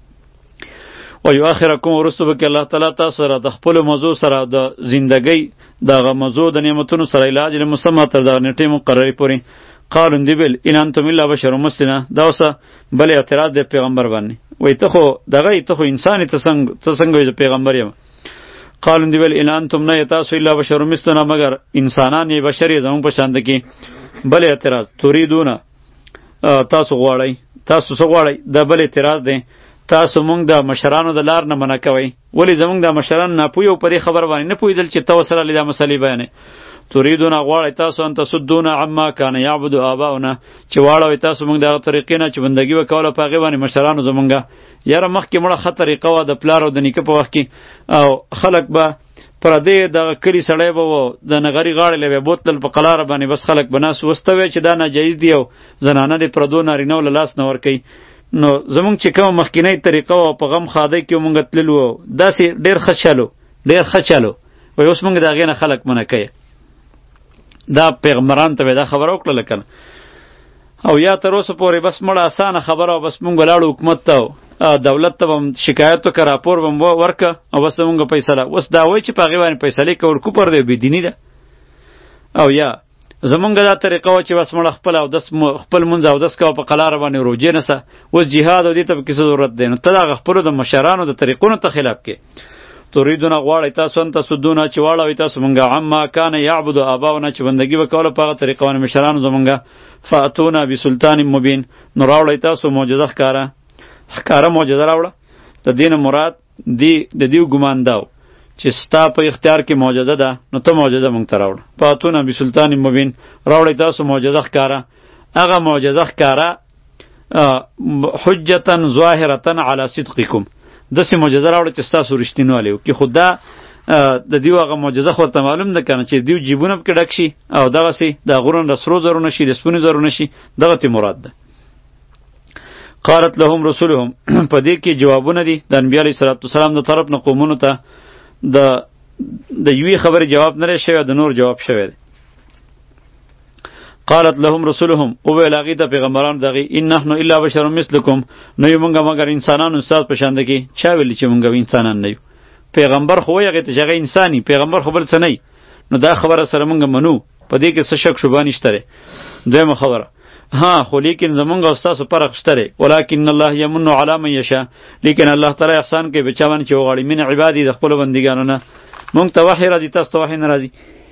و یؤخرکم، وروسته به کې الله تعالی تاسو سره د خپلو مزو سره د زندګۍ دغه مزو د نعمتونو سره الی اجل مسمى تر دغه نیټې مقررې پورې. قالوا دی بل ان انتم الا بشر مثلنا، دا اوسه بل اعتراض دی پیغمبر باندې، وای ته خو دغه ته خو انسان ته څنګه ته څنګه پیغمبر یم؟ قالوا دی بل ان انتم نه تاسو الا بشر مثلنا، مگر انسانان یې بشر یې زموږ په شان کې. بل اعتراض تريدون، تاسو غواړئ، تاسو څه غواړئ؟ دا بل اعتراض دی، تاسو مونږ د مشرانو د لار نه منع کوئ. ولې زمونږ د مشران ناپوهي او په دې خبر باندې نه پوهېدل چې ته ورسره دا مسلې بیانې؟ تريدون، غواړئ تاسو ان تصدون عما کان یعبد آباؤنا، چې واړوئ تاسو مونږ دغه طریقې نه چې بندګي به کوله په هغې باندې مشرانو زمونږه. یاره مخکې مړه ښه طریقه وه د پلار او د نیکه په وخت کې، او خلک به پردې دغه کلي سړی به و د نغري غاړې له به بوتلل په قلاره باندې، بس خلک به ناست وسته وی چې دا ناجایز دی او زنانه دې پردو نارینهو له لاس نه ورکوي. نو زمونږ چې کومه مخکینۍ طریقه وه په غم خادۍ کې مونږ تللي وو، داسې ډېر ښه چلو ډېر ښه چلو، وایي اوس مونږ د هغې نه خلک منع کوي. دا پیغمبران ته به دا خبره وکړله که نه؟ او یا تر اوسه پورې بس مړه اسانه خبره وه، بس مونږ ولاړو حکومت ته دولت ته به هم شکایت وکړه، راپور به هم ورکړه، او بس مونږ فیصله. اوس دا وایي چې په هغې باندې فیصلې کول کفر دی او بېدیني ده. او یا زمونږ دا طریقه وه چې بس مړه خپل اودس خپل مونځ اودس کوه په قلاره باندې روجې نیسه. اوس جهاد او دې ته پکې څه ضرورت دی؟ نو ته د هغه خپلو د مشرانو د طریقونو ته خلاف کې. تريدون، غواړئ تاسو ان تصدونه، چې واړوئ تاسو مونږه عما کان یعبد آباؤنا، چې بندګي به کوله په هغه طریقه باندې مشرانو زمونږه. فاتونا بسلطان مبین، نو راوړئ تاسو معجزه ښکاره ښکاره معجزه راوړه. د دې نه مراد دی د دې ګمان دا و چې ستا په اختیار کې معجزه ده، نو ته معجزه مونږ ته راوړه. فاتونا بسلطان مبین، راوړئ تاسو معجزه ښکاره، هغه معجزه ښکاره حجتا ظاهرتا علی صدقکم، داسې معجزه راوړه چې ستاسو رښتینوالی وکړي. خو دا د دیو هغه معجزه خو ورته معلوم ده که نه چې دیو جیبونه پکې ډک شي او دغسې د غرونه د سرو زرو نه شي د سپینو زرو نه شي، دغه ته مراد ده. قالت لهم رسولهم، په دې کې جوابونه دي د انبیا علیه صلات وسلام د طرف نه قومونو ته، د د یوې خبرې جواب نه دی شوی، د نور جواب شوی دی. قالت لهم رسولهم، او ویل هغې ته پیغمبرانو د هغې ان نحن الا بشر مثلکم، نه یو مونږ مګر انسانانو ستاسو په شانده کې. چا ویلي چې مونږ انسانان نه یو؟ پیغمبر خو وایي هغې ته چې هغه انساني، پیغمبر خو بل څه نه. نو دا خبره سره مونږ منو، په دې کې څه شک شبهه نشته دی. دویمه خبره، ها خو لیکن زمونږ او ستاسو فرق شته دی. ولکن الله یمن علی من یشاء، لیکن الله تعالی احسان کوي په چا باندې چې وغواړي، من عبادي د خپلو بندګانو نه. مونږ ته وحی راځي تاسو ته وحی نه راځي.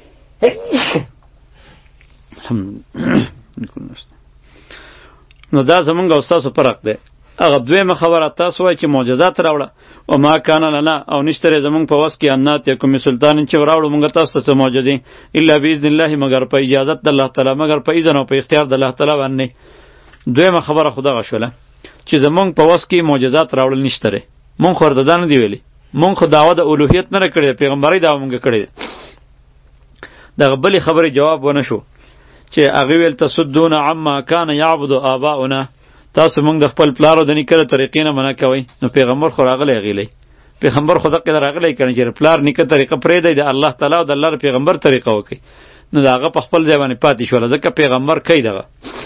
نو دا زمونږ او ستاسو فرق دی. هغه دویمه خبره تاسو وایئ چې معجزات راوړه او ما کان لنا او نشته زمونږ په وس کې ان ناتیکم بسلطان چې راوړو مونږ تاسو ته معجزې الا باذن الله مگر په اجازت د الله تعالی مگر په اذن او په اختیار د الله تعالی باندې. دویمه خبره خدا غشوله چې زمونږ په وس کې معجزات راوړل نشته. مونږ خو ورته دا نه دی ویلي. مونږ خو دعوه د الوهیت نه کړې ده، پیغمبري دعوه مونږ کړې ده. دغه بلې خبرې جواب ونه شو چې هغې ویل تصدون عما کان یعبد آباؤنا، تاسو مونږ د خپل پلارو د نیکه د طریقې نه منع کوئ. نو پیغمبر خو راغلی هغې پیغمبر خو دقې راغلی که نه چې پلار نیکه طریقه پرېږدئ د الله تعالی او د الله د پیغمبر طریقه وکړئ. نو د هغه په خپل ځای باندې پاتې شوله ځکه پیغمبر کوي دغه.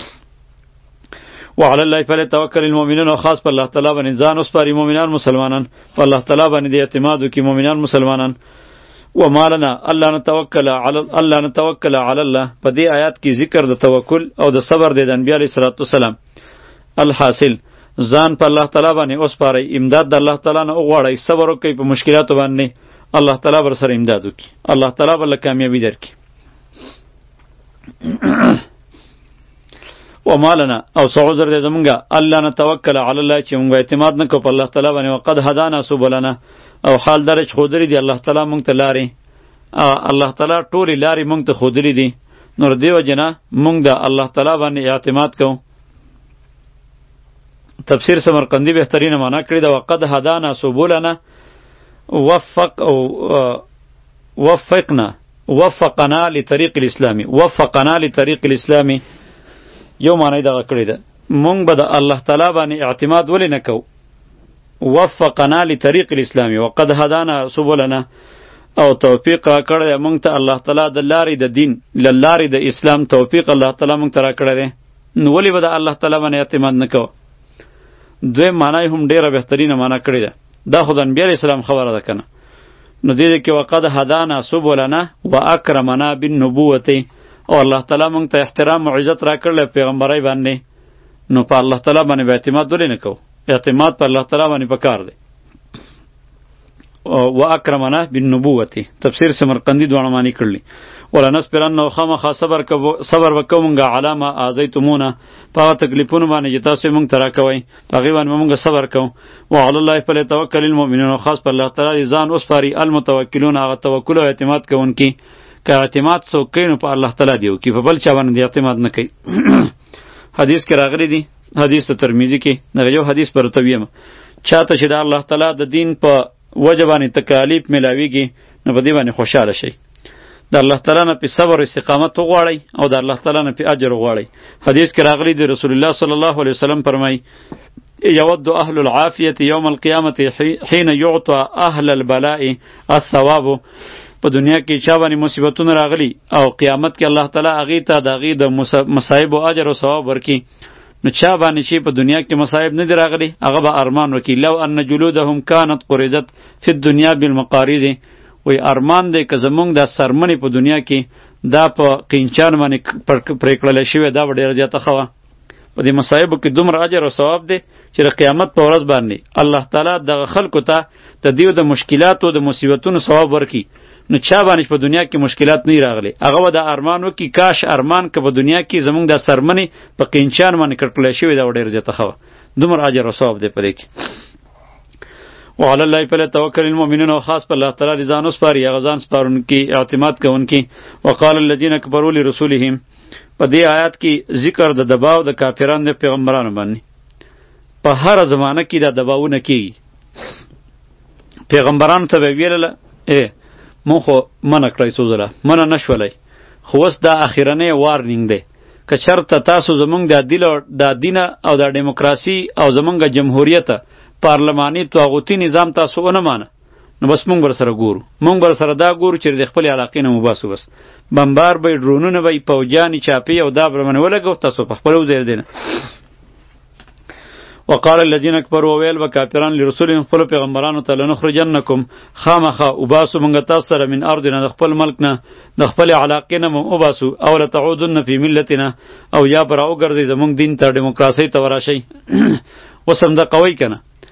وعلى الله فليتوکل المؤمنون، او خاص په الله تعالی باندې ځان وسپاري مؤمنان مسلمانان، په الله تعالی باندې د اعتماد وکړي مؤمنان مسلمانان. وما لنا الله نتوکل علی الله نتوکل علی الله، په دې آیات کې ذکر د توکل او د صبر د انبیاء علیه الصلاۃ والسلام. الحاصل ځان په الله تعالی باندې وسپارئ، امداد د الله تعالی نه وغواړئ، صبر وکړئ په مشکلاتو باندې، الله تعالی بر سره امداد وکړي، الله تعالی بر کامیابی درکړي. وما لنا او سعوذر دې زمونږه الله نتوکل علی الله چې مونږ اعتماد نه کوو په الله تعالی باندې. وقد هدانا سبلنا، او حال درج خودلی دی الله تعالی مونږ ته لارې، الله تعالی ټولې لارې مونږ ته خودلی دي. نور دیو جنا مونږ د الله تعالی باندې اعتماد کوو. تفسیر سمرقندی بهترینه معنا کړی دا وقد هدانا سبلنا وفق او وفقنا وفقنا لطریق الاسلامي وفقنا لطریق الاسلامي یو معنی دغه کړی ده. مونږ به د الله تعالی باندې اعتماد ولې نه کوو؟ وفقنا لطریق الاسلامي وقد هدانا سبلنا، او توفیق را کړی مونږ ته الله تعالی د لارې د دین له لارې د اسلام توفیق الله تعالی مونږ ته را کړی دی. نو ولې به د الله تعالی باندې اعتماد نه کوو؟ دویم معنی هم ډیره بهترینه معنا کړی ده. دا خو د انبیاء علیه السلام خبره ده که نه؟ نو دې کې وقد هدانا سبلنا واکرمنا بالنبوة، او الله تعالی مونږ ته احترام او عزت را کړل پیغمبرای باندې. نو په الله تعالی باندې به اعتماد ولې نه کوو؟ اعتماد په الله تعالی باندې پکار دی. و اکرمنا بالنبوة تفسیر سمرقندی دوه معنی کړلی. ولنصبرن خامخا صبر کوو صبر وکوو مونږه علامه اذیتمونا، په هغه تکلیفونو باندې چې تاسو مونږ ته راکوئ په هغې باندې مونږ صبر کوو. وعلى الله فلیتوکل المؤمنون، خاص په الله تعالی ځان وسپاري المتوکلون، هغه توکل او اعتماد کوونکي. که اعتماد څوک کوي نو په الله تعالی دی وکړي، په بل چا باندې اعتماد نه کوي. حدیث کې راغلی دی، حدیث ترمذی کې دغه یو حدیث پر تویم چاته چې د الله تعالی د دین په وجه باندې تکالیف ملاویږي نو په دې باندې خوشاله شي. د الله تعالی نه په صبر او استقامت وغواړئ او د الله تعالی نه په اجر وغواړئ. حدیث کې راغلی دی رسول الله صلی الله علیه وسلم فرمایي یود اهل العافیه یوم القیامه حين يعطى اهل البلاء الثواب، په دنیا کې چا باندې مصیبتونه راغلي او قیامت کې الله تعالی هغې ته د هغې د مصائب او اجر او ثواب ورکړي. نو چا باندې چې په دنیا کې مصائب نه دي راغلي هغه به ارمان وکړي لو ان جلودهم كانت قرضت فی الدنیا بالمقارض، وی ارمان دی که زمونږ د سرمنې په دنیا کې دا په قینچان باندې پرې کړلی شوې دا به ډېره زیاته ښه وه. په دې مصایبو کې دومره اجر او ثواب دی چې د قیامت په ورځ باندې الله تعالی دغه خلکو ته د دیو د مشکلاتو د مصیبتونو ثواب ورکړي. نو چا باندې په دنیا کې مشکلات نه راغلي هغه به د ارمان وکړي کاش ارمان که په دنیا کې زمونږ د سرمنې په قینچان باندې کړکلی شوې دا به ډېره زیاته ښه وه. دومره اجر او ثواب دی په دې کې. وعلى الله فليتوکل المؤمنون، او خاص په الله تعالی ځان وسپاري هغه ځان سپارونکي اعتماد کوونکي. وقال الذين كفروا لرسولهم، په دې آیات کې ذکر د دباو د کافرانو د پیغمبرانو باندې. په هر زمانه کې دا دباونه کیږي. پیغمبرانو ته به ویلله ای مونږ خو منع کړی څو ځله منع نه شولی، خو اوس دا اخرنی وارنینګ دی که چېرته تاسو زمونږ د د دینه او د ډیموکراسي او زمونږ جمهوریت پارلماني طاغوتي نظام تاسو ونه مانه نو بس مونږ بر سره ګورو مونږ بر سره دا ګورو چې د خپل علاقې نه مباسو، بس بمبار به ډرونونه به پوجانی چاپی او دا برمن ولګو تاسو په خپل وزیر دینه. وقال الذين كفروا ويل وكافرون لرسولهم خپل پیغمبرانو ته لنخرجنکم خامخا وباسو مونږ تاسو سره من ارضنا د خپل ملک نه د خپل علاقې نه وباسو او لتعودن فی ملتنا، او یا پر او ګرځي زمونږ دین ته ډیموکراسي ته ورشي. وسم د قوی کنه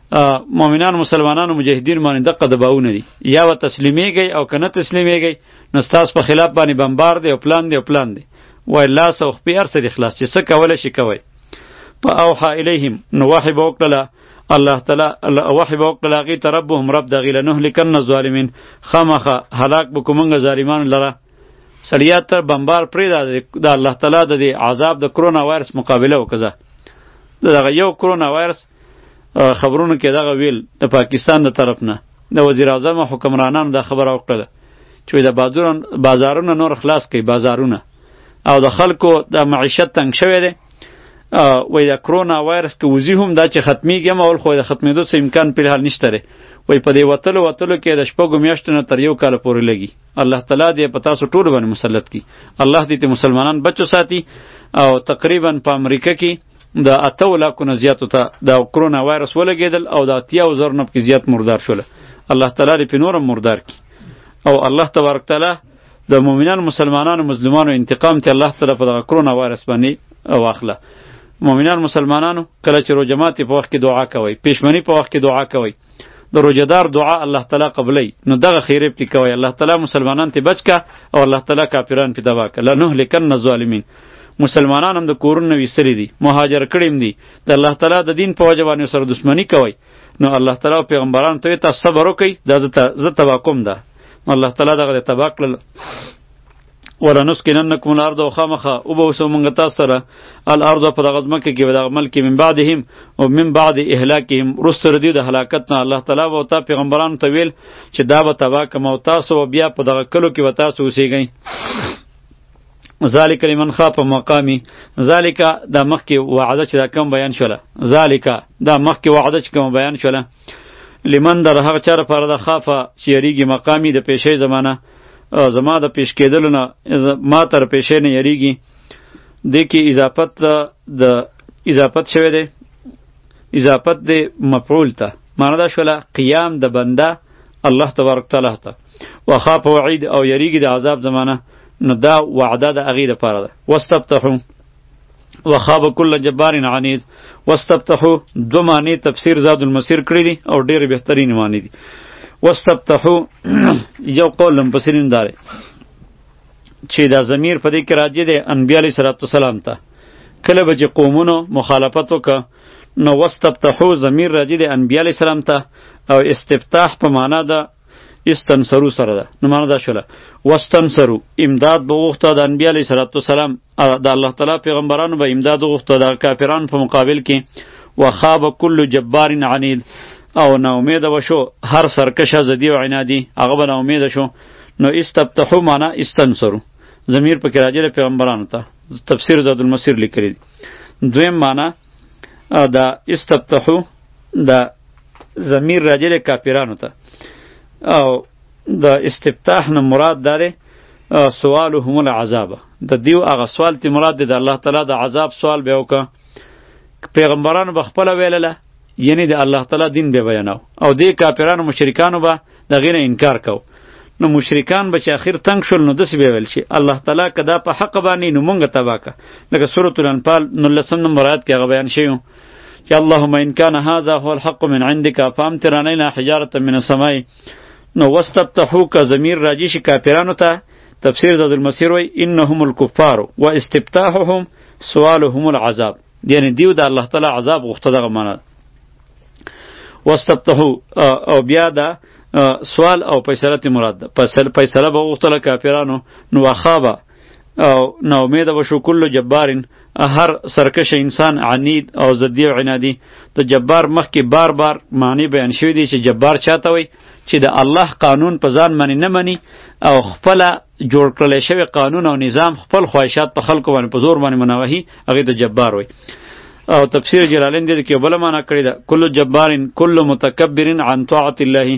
مؤمنان مسلمانانو مجاهدین باندې دغه دباونه دي، یا و تسلیمیږي او کنه تسلیمیږي نو ستاسو په خلاف باندې بمبار دی او پلان دی او پلان دی. وای الله سو خپې هر څه د اخلاص چې څه کولی شي کوئ. په اوحا الیهم نو وحی به وکړله الله تعالی وحی به وکړله هغې ته ربهم رب د هغې لنهلکن الظالمین خامخه هلاک به کړو موږ ظالمانو لره. سړیا ته بمبار پرېږده د الله تعالی د دې عذاب د کرونا وایرس مقابله وکړه. د دغه یو کرونا وایرس خبرونو کې دغه ویل د پاکستان د طرف نه د وزیر اعظم او حکمرانانو دا خبره وکړله چې د بازارونه نور خلاص کړي، بازارونه او د خلکو د معیشت تنګ شوی دی. وای د کرونا وایرس که وزي هم دا چې ختمیږي هم اول خو د ختمېدو څه امکان په حال نشته دی. وای په دې وتلو وتلو کې د شپږو میاشتو نه تر یو کال پورې لګي. الله تعالی دې په تاسو ټولو باندې مسلط کړي. الله دې ته مسلمانان بچو ساتي. او تقریبا په امریکا کې د اتو لاکو نه زیاتو ته د کرونا وایرس ولګېدل او د اتیاو زرو نه پکې زیات مردار شول. الله تعالی دې په نورم مردار کړي. او الله تبارک تعالی د مؤمنانو مسلمانانو مظلومانو انتقام ته الله تعالی په دغه کرونا وایرس باندې واخله. مؤمنان مسلمانانو کله چې روژه ماتي په وخت کې دعا کوئ، پیشمنی په وخت کې دعا کوئ، د روژهدار دعا الله تعالی قبلوي، نو دغه خیرې پرې کوئ. الله تعالی مسلمانان ته بچ کا او الله تعالی کافران پې تباه کا. لنهلکن الظالمین. مسلمانان هم د کورونو ویستلي دي، مهاجر کړي هم دي، د الله تعالی د دین په وجه باندې سره دښمني کوئ، نو الله تعالی او پیغمبرانو ته تاسو صبر وکئ، دا زه تباه کوم ده. الله تعالی دغه تباه کړل. ولنسکننکم الارض وخامخه او به وسو مونږ تاسو سره الارض په دغه ځمکه کې دغه ملک من بعدهم او من بعد اهلاکهم رسل دی د هلاکت نه الله تعالی او تا پیغمبرانو ته ویل چې دا به تبا کوم او تاسو بیا په دغه کلو کې و تاسو اوسېږئ. ذالک لمن خاف مقامی. ذالک دا مخکې وعده چې دا کم بیان شوله، ذالک دا مخکې وعده چې کوم بیان شوله، لمن در هغه چا لپاره د خافه چې یریږي مقامی د پیشې زمانه زما د پیش کېدلو نه ما تر پیشې نه یریږي. دې کې اضافت د اضافت شوی دی، اضافت دی مفعول ته، معنی دا شوله قیام د بنده الله تبارک تعالی ته، وخاف وعید او یریږي د عذاب زمانه، نو دا وعده د هغې دپاره ده. واستفتحو وخاب کل جبار عنید. واستفتحو دو معنی تفسیر زاد المسیر کړی دي او ډېرې بهترین معنی دي. واستفتحو یو قول مفسرین داره چې دا ضمیر په دې کې راځي د انبیاء علیه صلوات والسلام ته. کله به چې قومونو مخالفت وکړه نو واستفتحو ضمیر راځي د انبیاء علیه السلام ته او استفتاح په معنا د استنصرو سره ده. نو معنا دا شوله واستنصرو امداد به وغوښته د انبیاء علیه صلوات والسلام، د الله تعالی پیغمبرانو به امداد وغوښته د کافرانو په مقابل کې. وخاب کل جبار عنید او نا امیده وشو هر سرکشه زدی و عنادی، هغه به نا امیده شو. نو استفتحو معنا استنصرو ضمیر پکې راځي د پیغمبرانو ته، تفسیر زاد المسیر لیکلی. دویم معنا دا استفتحو دا ضمیر راځي د کافرانو ته او د استفتاح نه مراد داره سوالهم العذاب، د دیو هغه سوال تی مراد دی د الله تعالی د عذاب سوال به وکړه. پیغمبرانو به خپله ویلله یعنی د الله تعالی دین به بیانو او دې کافرانو مشرکانو به دغې نه انکار کو. نو مشرکان به چې اخر تنگ شول نو داسې به ویل چې الله تعالی که دا په حق باندې نو مونږ تباه که، لکه سورة الانفال نولسم نمبر آیات کې هغه بیان شوی چې اللهم ان کان هذا هو الحق من عندک فامطر علینا حجارة من السماء. نو واستفتحو که ضمیر راجی شي کافرانو ته، تفسیر زاد المسیر وی انهم الکفار و استفتاحهم سوالهم العذاب، یعنی دیو د الله تعالی عذاب غوښته دغه معنا. واستفتحو او بیا دا سوال او فیصله تی مراد ده، فیصله به غوښتله کافرانو. نو وخابه او نا امیده بشو کل جبارین هر سرکش انسان عنید او ضدی و عنادی. د جبار مخکې بار بار معنی بیان شوی دی چې جبار چاته وی چې د الله قانون په ځان باندې نه مني او خپله جوړ کړلی شوی قانون او نظام خپل خواهشات په خلکو باندې په زور باندې منوهي، هغې ته جبار وی. او تفسیر جلالین دې کې بل معنا کړی ده کل جبارین کل متکبر عن طاعت الله.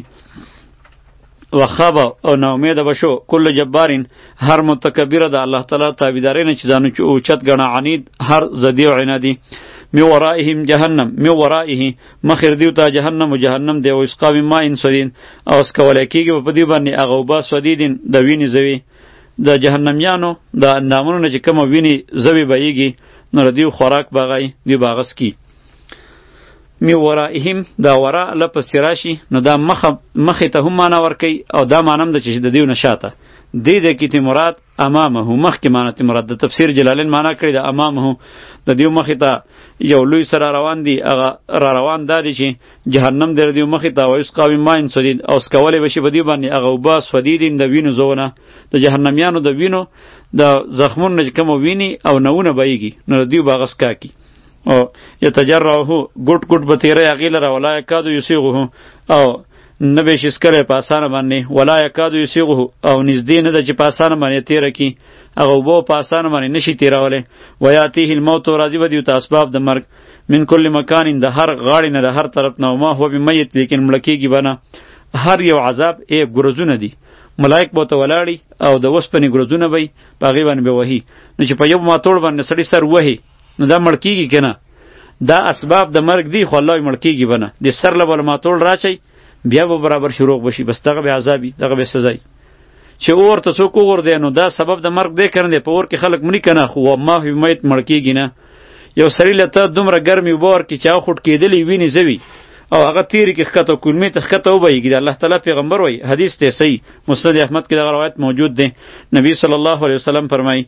وخاب او نا امیده بشو کل جبارین هر متکبر د الله تعالی تابعداري نه چې ځانو اوچت ګڼه، عنید هر ضدی او عنادي. می ورائهم جهنم، می ورائه مخیر دیو تا جهنم و جهنم دی و اسقا من ماء سدید او اس کولای کیږي په دې باندې هغه اوبه سدیدین د وینې زوی د جهنميانو د اندامونو نه چې کوم وینې زوی بهیږي نو دیو خوراک باغی دی باغس کی. می ورائهم دا ورا لپس راشي نو دا مخ مخ ته هم معنا ورکي او دا مانم د چې د دیو نشاته دې د کیته مراد امامه مخ کې معنی ته مراد د تفسیر جلالین معنا کړی د امامه د دیو مخ ته یو لوی سره روان دی هغه را روان دادی چې جهنم در دیو مخ ته وایس قوی ماین سدید او سکولې بشي بدی باندې هغه وباس فدیدین د وینو زونه د جهنميانو د وینو د زخمونو کوم ویني او نونه بایږي نو دیو باغس کاکی او یتجرعه ګټ ګټ به تیرې هغې لره ولا یکادو یسیغه او نه به شي سکلی په اسانه باندې ولا یکادو یسیغه او نږدې نه ده چې په اسانه باندې تیره کړي هغه اوبه په اسانه باندې نشي تیرولی ویاتیه الموت راځي به دیو ته اسباب د مرګ من کل مکان د هر غاړې نه د هر طرف نه ما هو بمیت لیکن مړه کېږي به نه هر یو عذاب ای ګرزونه دي ملائک به ورته ولاړي او د اوسپنې ګرزونه به یې په هغې باندې به وهي نو چې په یو ماتوړ باندې سړي سر وهي نو دا مړ کېږي که نه دا اسباب د مرګ دی خو الله یې مړ کېږي به نه د سر له به ماتوړ راچئ بیا به برابر شروع بشي بس دغه به عذابي دغه به سزای چې اور ته څوک وغورځي نو دا سبب د مرګ دی کنه په اور کې خلک مړي کنه خو ما هی میت مړ کېږي نه یو سړی له ته دومره ګرمي وبور کې چې خټ کېدلی ویني زوي او هغه تیری کې ښکته کلمې ته ښکته وبهیږي د الله تعالی پیغمبر وایي حدیث دی صحیح مسند احمد کې دغه روایت موجود دی نبی صلی الله علیه وسلم فرمایي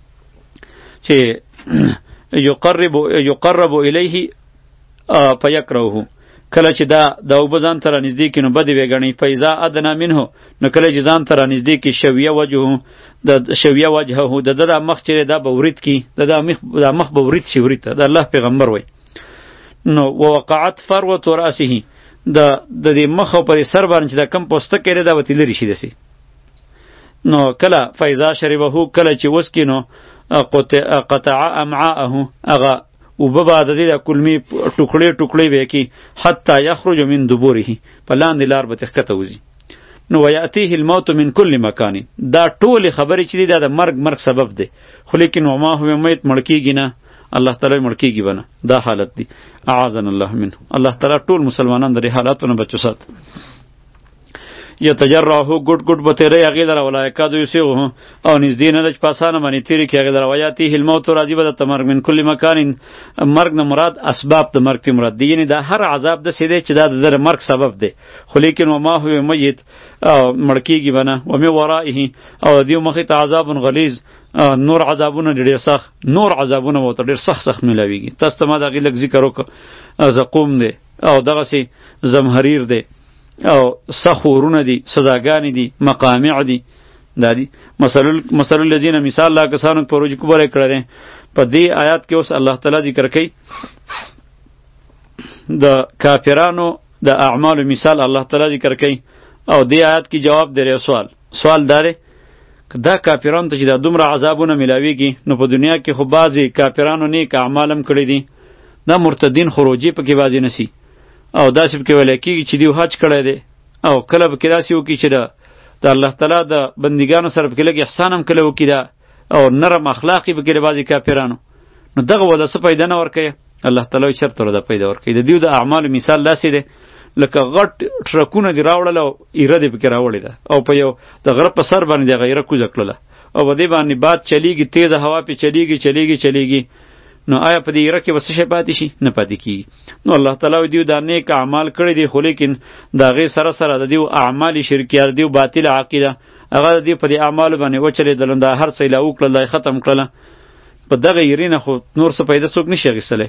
چې یقرب یقرب الیه فیکرهه کله چې دا د اوبه ځان ته رانږدې کړي نو بدې وګڼي فیضا ادنا منه نو کله چې ځان ته رانږدې کړي شویه وجهه د شویه وجهه د ده دا مخ چې دا به ورید کړي د دا مخ به ورید شي ورید ته د الله پیغمبر وایي نو ووقعت فروة رأسه د د دې مخ او پر سر باندې چې دا کم پوستکی دی دا به ترې لرې شي داسې نو کله فیضا شربه کله چې وڅکي نو قطع امعاءه هغه اوبه به د دې د کلمې ټوکړې ټوکړې به کړي حتی یخرج من دبوره په لاندې لار به ترې ښکته وځي نو ویاتیه الموت من کل مکان دا ټولې خبرې چې دي دا د مرګ مرګ سبب دی خو لیکن وما هو میت مړ کېږي نه الله تعالی مړ کېږي به نه دا حالت دی اعاذنا الله منه الله تعالی ټول مسلمانان د دې حالاتو نه بچو سات یتجرعه ګټ ګټ به تیری هغې لره ولا یکادو یسیغه او نږدې نه ده چې په اسانه باندې تیرې کړي هغې لره ویاتیه الموت راځي به درته مرګ من کل مکان مرګ نه مراد اسباب د مرګ پې مراد دی یعنې دا هر عذاب داسې دی چې دا د ده مرګ سبب دی خو لیکن وما هو میت مړ کېږي به نه ومن ورائه او د دیو مخې ته عذاب غلیظ نور عذابونه ډېر سخت نور عذابونه به ورته ډېر سخت سخت میلاویږي تاسو ته ما د هغې لږ ذکر وکړه زقوم دی او دغسې زمهریر دی او سخورونه دي سزاګانې دي مقامع دي دا دي مثل الذین مثال لا کسانو په روج کوبره کړه دي په دې آیات کې اوس الله تعالی ذکر کوي د کافرانو د اعمال مثال الله تعالی ذکر کوي او دې آیات کې جواب دی سوال سوال داره دا کافرانو ته چې دا دومره عذابونه ملاویږي نو په دنیا کې خو بعضې کافرانو نیک اعمالم کړي دي دا مرتدین خروجي پکې بعضې نسی او داسې پکې ویلی کېږي چې دیو حج کړی دی او کله پکې داسې وکړي چې د الله تعالی د بندګانو سره پکې لږ احسان هم کله وکړي دا او نرم اخلاق یې پکې د بعضې کافرانو نو دغه وله څه پیدا نه ورکوي الله تعالی وایي چېرته وله دا پیدا ورکوي د دیو د اعمالو مثال داسې دی لکه غټ ټرکونه دې راوړل او ایره دې پکې راوړې ده او په یو د غره په سر باندې دغه ایره کوزه کړله او په دې باندې باد چلیږي تیزه هوا پې چلیږي چلیږي چلیږي نو آیا په دې ایره کې به څه شی پاتې شي نه پاتې کېږي نو الله تعالی وایي دیو دا نیک اعمال کړي دي خو لیکن د هغې سره سره د دیو اعمال شرکیار دیو باطله عقیده هغه د دیو په دې اعمالو باندې وچلېدل دا هر څه یې لا وکړل دا یې ختم کړله په دغه ایرې نه خو نور څه پیدا څوک نشي اخیستلی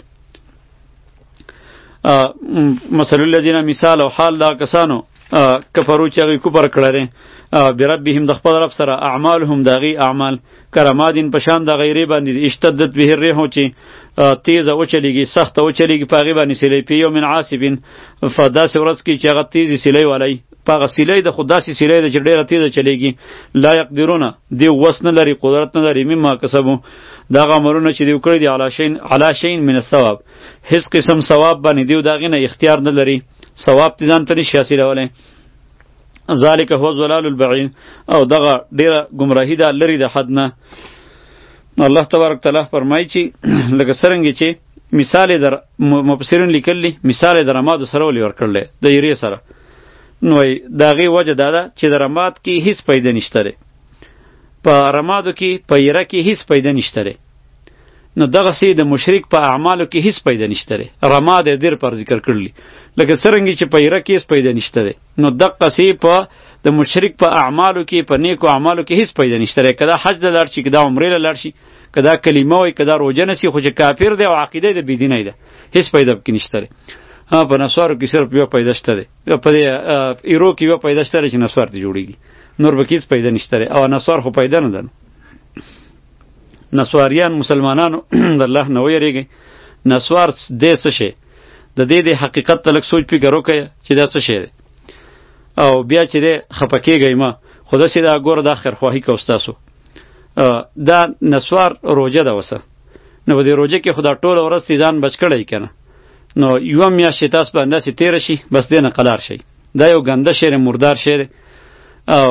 مثل الذین مثال او حال دا کسانو کفرو چې هغوی کفر کړی بربهم د خپل رب سره اعمالهم د هغې اعمال کرمادین په شان د غیرې باندې اشتدت به الریح چې تیزه وچلیږي سخته وچلیږي په هغې باندې سیلی په یوم عاصف په داسې ورځ کې چې هغه تیزې سیلی والی په هغه سیلی د خو داسې سیلی ده چې ډېره تیزه چلیږي لا یقدرونه دوی وس نه لري قدرت نه لري مما کسبو دا هغه عملونه چې دوی کړي دي علی شین من الثواب هیڅ قسم ثواب باندې دوی د هغې نه اختیار نه لري ثواب تی ځان ته نشي حاصلولی ذالک هو الضلال البعید او دغه ډیره گمراهی ده لري د حد نه الله تبارک تعالی فرمایي چې لکه څرنګه چې مثال در مفسرین لیکلی مثال د رماد سره ولې ورکړل د یری سره نو د هغې وجه دا ده چې د رماد کې هیڅ پیدا نشته دی په رمادو کې په یره کې هیڅ پیدا نشته دی نو دغسې د مشرک په اعمالو کې هیڅ پیدا نشته دی. رما د دیر پر ذکر کړلی لکه څرنګه چې په ایره کې هیڅ پیدا نشته دی، نو دقسې په د مشرک په اعمالو کې په نیکو اعمالو کې هیڅ پیدا نشته دی. که دا حج ته لاړ شي، که دا عمرې له لاړ شي، که دا کلمه وایي، که دا روژه نیسي، خو چې کافر دی او عقیده یې د بېدینۍ ده، هیڅ پیدا پکې نشته دی. ها په نسوارو کې صرف یوه پیدا شته دی، په دې ایرو کې یوه پیدا شته دی چې نسوار ته جوړېږي، نور به کې هیڅ پیدا نشته دی. او نسوار خو پیدا نه ده. نسواریان مسلمانانو د الله نه ویریږئ. نسوار دی څه شی؟ د دې د حقیقت ته لږ سوچ فکر وکړئ چې دا څه شی دی، او بیا چې دی خفه کېږئ مه، خو داسې دا ګوره دا خیرخواهي کوه ستاسو. دا نسوار روژه ده وسه، نو په دې روژه کې خو دا ټوله ورځ تې ځان بچ کړی که نه، نو یوه میاشت چې تاسو به همداسې تېره شي، بس دې نه قلار شئ. دا یو ګنده شی دی، مردار شی دی. او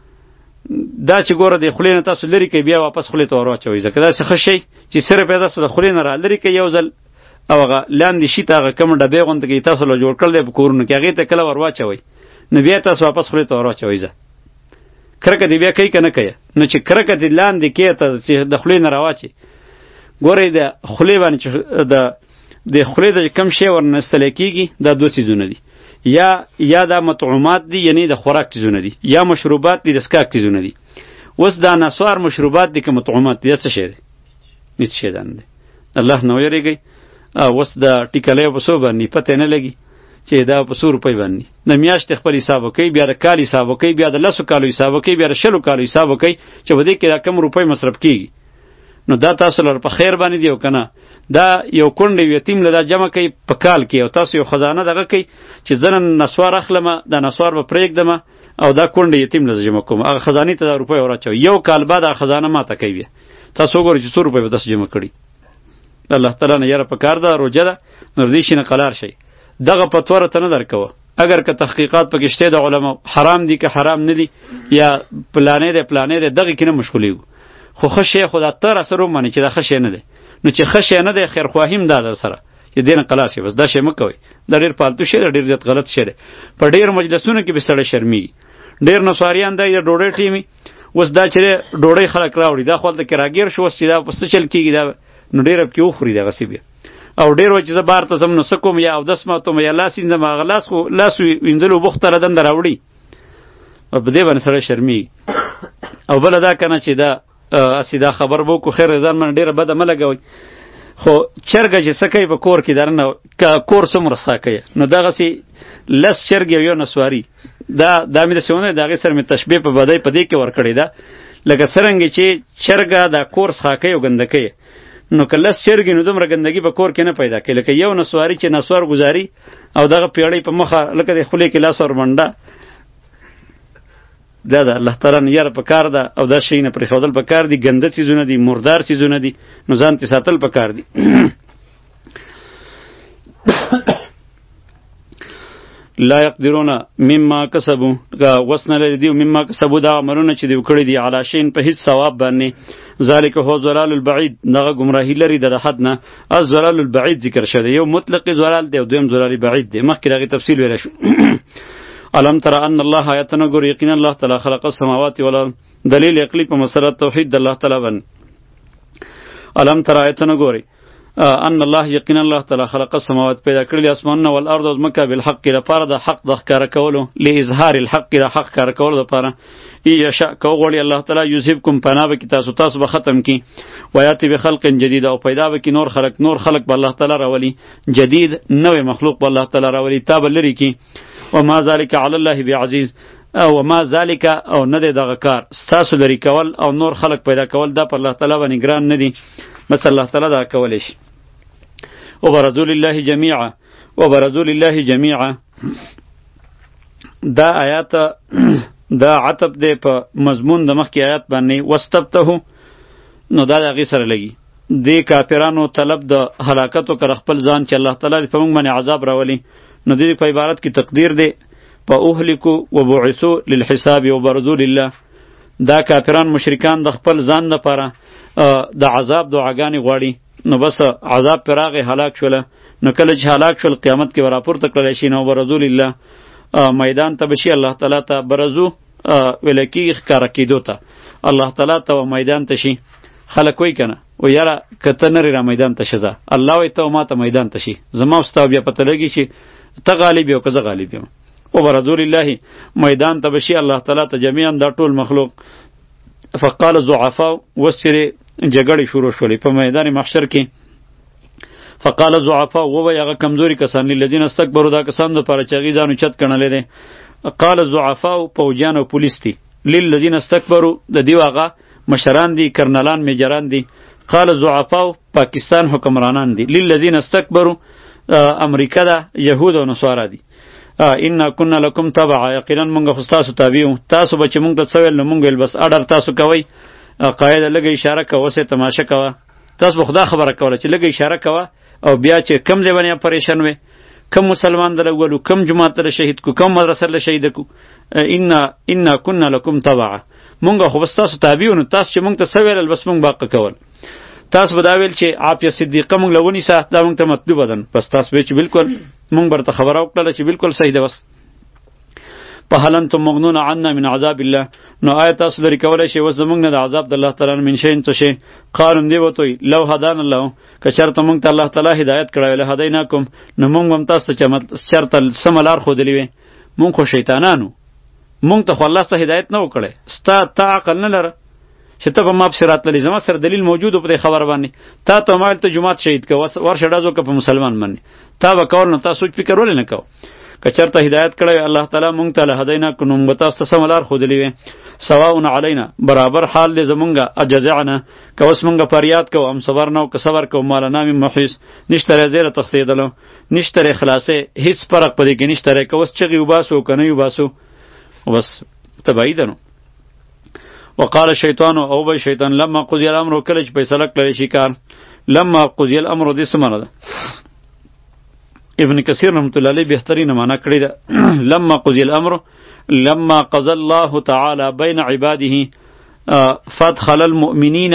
دا چې ګوره د خولې نه تاسو لرې کوئ، بیا واپس خولې ته ور واچوئ، ځکه داسې ښه شی چې صرف یې داسې د خولې نه را لرې کوئ یو ځل، او هغه لاندې شي ته هغه کومه ډبې غوندې کې تاسو له جوړ کړل دی په کورونو کې، هغې ته کله ور واچوئ، نو بیا تاسو واپس خولې ته ور واچوئ. ځه کرکه دې بیا کوي که نه کوي؟ نو چې کرکه دې لاندې کې ته چې د خولې نه راواچي، ګورئ د خولې باندې چې د د خولې د کم شی ورنستلی کېږي، دا دوه څیزونه دي، یا یا دا مطعومات دي، یعنی د خوراک څیزونه دي، یا مشروبات دي، د څښاک څیزونه دي. اوس دا نسوار مشروبات دي که مطعومات دي، دا څه شی دی؟ هېڅ شی دا نه دی. الله نه ویرېږئ. اوس د ټیکلیو په څو باندې پته نه لګي چې دا په څو روپۍ باندې د میاشتې خپل حساب وکئ، بیا د کال حساب وکئ، بیا د لسو کالو حساب وکئ، بیا د شلو کالو حساب وکئ چې په دې کې دا کم روپۍ مصرف کېږي. نو دا تاسو لر په خیر باندې دی او که نه؟ دا یو کونډ یتیم له دا جمع کوي په کال کې، او تاسو یو خزانه دغه کوي چې زه نن نسوار اخلمه، دا نسوار به پرېږدمه او دا کونډ یتیم له جمع کوم، هغه خزانې ته دا روپۍ وراچوئ، یو کال بعد هغه خزانه ماته کوي. بیا تاسو وګورئ چې څو روپۍ به تاسو جمع کړي. الله تعالی نه یاره پکار ده، روژه ده، نو دې شي نه قلار شئ. دغه فتوا ته نه درکوه، اگر که تحقیقات پکې شته د علماء حرام دي که حرام نه دي، یا پلانې دی پلانې دی، دغې کې نه مشغولیږو. خو ښه شی خو دا ته را سره ومنئ چې دا ښه شی نه دی. نو چې ښه شی نه دی، خیرخواهي هم دا در سره چې دې نه قلار شي، بس دا شی مه کوئ. دا ډېر پالتو شی دی، ډېر زیات غلط شی دی. په ډېر مجلسونو کې به سړی شرمېږي. ډېر نسواریان دی د ډوډۍ ټیمي، اوس دا چې ډوډۍ خلک راوړي، دا خو هلته کې راګیر شو، اوس چې دا په څه چل کېږي، دا نو ډېر پکې وخوري دغسې بیا. او ډېر وایي چې زه بار ته ځم نو څه کوم، یا اودس ماتوم، یا لاس وینځم، هغه لاس خو لاس وینځلو اوبو خو ته دنده راوړي، او په دې باندې سړی شرمېږي. او بله دا که نه چې دا اسی دا خبر به وکړو، خیر ځان باندې ډېره بده مه لګوئ. خو چرګه چې څه کوي په کور کې دننه، که کور څومره څښا کوي، نو دغسې لس چرګې او یو نسواري، دا دا مې داسې ونه د هغې سره مې تشبیه په بدۍ په دې کې ورکړې ده، لکه څرنګې چې چرګه دا کور څښا کوي او ګنده کوي، نو که لس چرګې نو دومره ګندګي په کور کې نه پیدا کوي، لکه یو نسواري چې نسوار ګزاري او دغه پیړۍ په مخه لکه د خولې کې لاس ور منډه. دا ده الله تعالی نه یاره پکار ده، او دا شی نه پرېښودل پکار دي. ګنده څیزونه دي، مردار څیزونه دي، نو ځان ترې ساتل پکار دي. لا یقدرون مما کسبوا، وس نه لري دیو مما کسبوا دا عملونه چې دیو کړي دي، علی شین په هیڅ ثواب باندې. ذالک هو ضلال البعید، دغه گمراهی لري د حد نه. از ضلال البعید ذکر شوی، یو مطلق ضلال دی او دویم ضلال بعید دی، مخکې دغه تفصیل ویل شو. الم تر ان الله آیتنا ګور، یقینا الله تعالی خلق السماوات والارض، دلیل عقلی په مسله توحید د الله تعالی باندې. الم تر آیتنا ګوري ان الله یقینا الله تعالی خلق السماوات، پیدا کړل اسمانونه او الارض او ځمکه بالحق، لپاره د حق د ښکاره کولو، لاظهار الحق، د حق ښکاره کولو لپاره. ای یشاء کو غوړي الله تعالی یذهبکم، پناه به کی تاسو تاسو به ختم کی، ویاتی بخلق جدید، او پیدا به کی نور خلق نور خلق به الله تعالی راولي، جدید نوې مخلوق به الله تعالی راولي، تاب لري کی. وما ذلك علی الله بعزیز، او ما ذلك او نه دغه کار ستاسو لري کول او نور خلق پیدا کول، دا پر الله تعالی باندې ګران نه دي، بس الله تعالی دا کولای شي. وبرزول الله جميعا، وبرزول الله جميعا، دا آیات دا عطب دی په مضمون د مخکې آیات باندې. واستبته، نو دا د هغې سره لګي، دې کافرانو طلب د هلاکتو کړه خپل ځان چې الله تعالی په موږ باندې عذاب راولي، نو دې په عبارت کې تقدیر دی په اهلکو وبعثوا للحساب وبرزوا لله. دا کافران مشرکان د خپل ځان لپاره د عذاب دعاګانې غواړي، نو بس عذاب پر راغی هلاک شوله، نو کله چې هلاک شول قیامت کې وراپورته کړلی شي، نو برزو لله میدان ته بشي الله تعالی ته برزو ویل کېږي ښکاره کېدو ته، الله تعالی ته و میدان ته شي خلک وای کنه و یاره کته نری را میدان ته شزه الله وای ته ما ته میدان ته شي زما واستاو بیا پته لګی چې ته غالب یو که زه غالب یم او برزول الله میدان ته بشي الله تعالی ته جميعا دا ټول مخلوق. فقال الضعفاء وسره جګړې شروع شولې په میدان محشر کې. فقال الضعفاء و وی هغه کمزوري کسان للذین استكبروا دا کسان د پاره چې هغې ځانو چت کڼلی دی. قال الضعفاء پوجیان او پولیس دي للذین استكبروا د دیو هغه مشران دي کرنلان میجران دي. قال الضعفاء پاکستان حکمرانان دي للذین استكبروا امریکا ده یهود او نصارا دي. ان كنا لكم تبعا یقینا مونږ خو تاسو تابع یو تاسو به چې مونږ ته څه ویل نو مونږ ویل بس اډر تاسو کوئ قاعده لږه اشاره کوه وسې تماشه کوه تاسو به خدا خبره کوله چې لږه اشاره کوه او بیا چې کم ځای باندې پریشان وې کم مسلمان دله وولو کم جماعت دله شهید کو کم مدرسه دله شهید کو ان ان كنا لكم تبعا مونږ خو بس تاسو تابع یو نو تاسو چې مونږ ته څه ویل بس مونږ باقی کول تاسو به دا ویل چې عافیه صدیقه مونږ له ونیسه دا مونږ ته مطلوبه ده بس تاسو به چې بالکل مونږ برته خبره وکړله چې بالکل صحیح ده بس. فهل انتم مغنون عنا من عذاب الله نو آیا تاسو لري کولی شئ اوس زموږ نه د عذاب د الله تعالی من شی څه شی. قالم دی وتوی لو هدانا الله که چېرته مونږ ته الله تعالی هدایت کړی وی لهدیناکم نو مونږ به هم تاسو ته چېرته سمه لار ښودلې وې مونږ خو شیطانانو مونږ ته خو الله څه هدایت نه و کړی ستا ته عقل نه لره چې ته په ما پسې راتللې زما سره دلیل موجود و په دې خبره باندې تا ته ویل ته جومات شهید که ورشه ډز وکړه په مسلمان باندې تا به کول نو تا سوچ فکر ولې نه کوه که چېرته هدایت کړی وی الله تعالی مونږ ته لهدیناکم نو مونږ به تاسو ته سمه لار ښودلې وې. سواء علینا برابر حال دی زمونږه اجزعنا که اوس مونږه فریاد کوو ام صبرنا که صبر کوو ما لنا من محیص نشته ری زیره تښتېدلو نشته ری خلاصې هېڅ فرق په دې کې نشته ری که اوس چغې وباسو که نه وباسو بس تبعید نو. وقال الشیطان او به شیطان لما قضی الامر کله چې فیصله کړی شي کار لما قضی الامر دې څه معنی ده ابن کثیر رحمت الله علیه بهترینه معنی کړی ده لما قضی الامر لما قضى الله تعالى بين عباده فادخل المؤمنين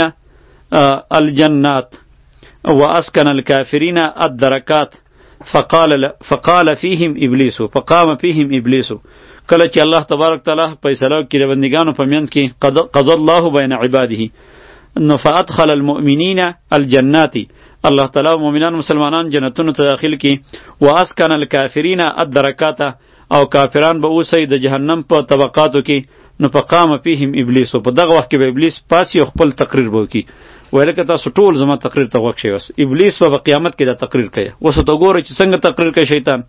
الجنات واسكن الكافرين الدركات فقال فقال فيهم ابلیس فقام فيهم ابلیس کله چې الله تبارک تعالی فیصله کړي بندگانو په منځ کې قضى الله بین عباده نو فادخل المؤمنین الجنات الله تعالی مؤمنان مسلمانان جنتونو ته داخل کی واسکن الکافرین الدرکات او کافران به اوسئ د جهنم په طبقاتو کې نو فقام فیهم ابلیس په دغه وخت کې به ابلیس پاسی خپل تقریر وکړي ویل که تاسو ټول زما تقریر ته غوږ شئ اوس ابلیس به قیامت کې دا تقریر کوي اوس ته ګوره چې څنګه تقریر کوي شیطان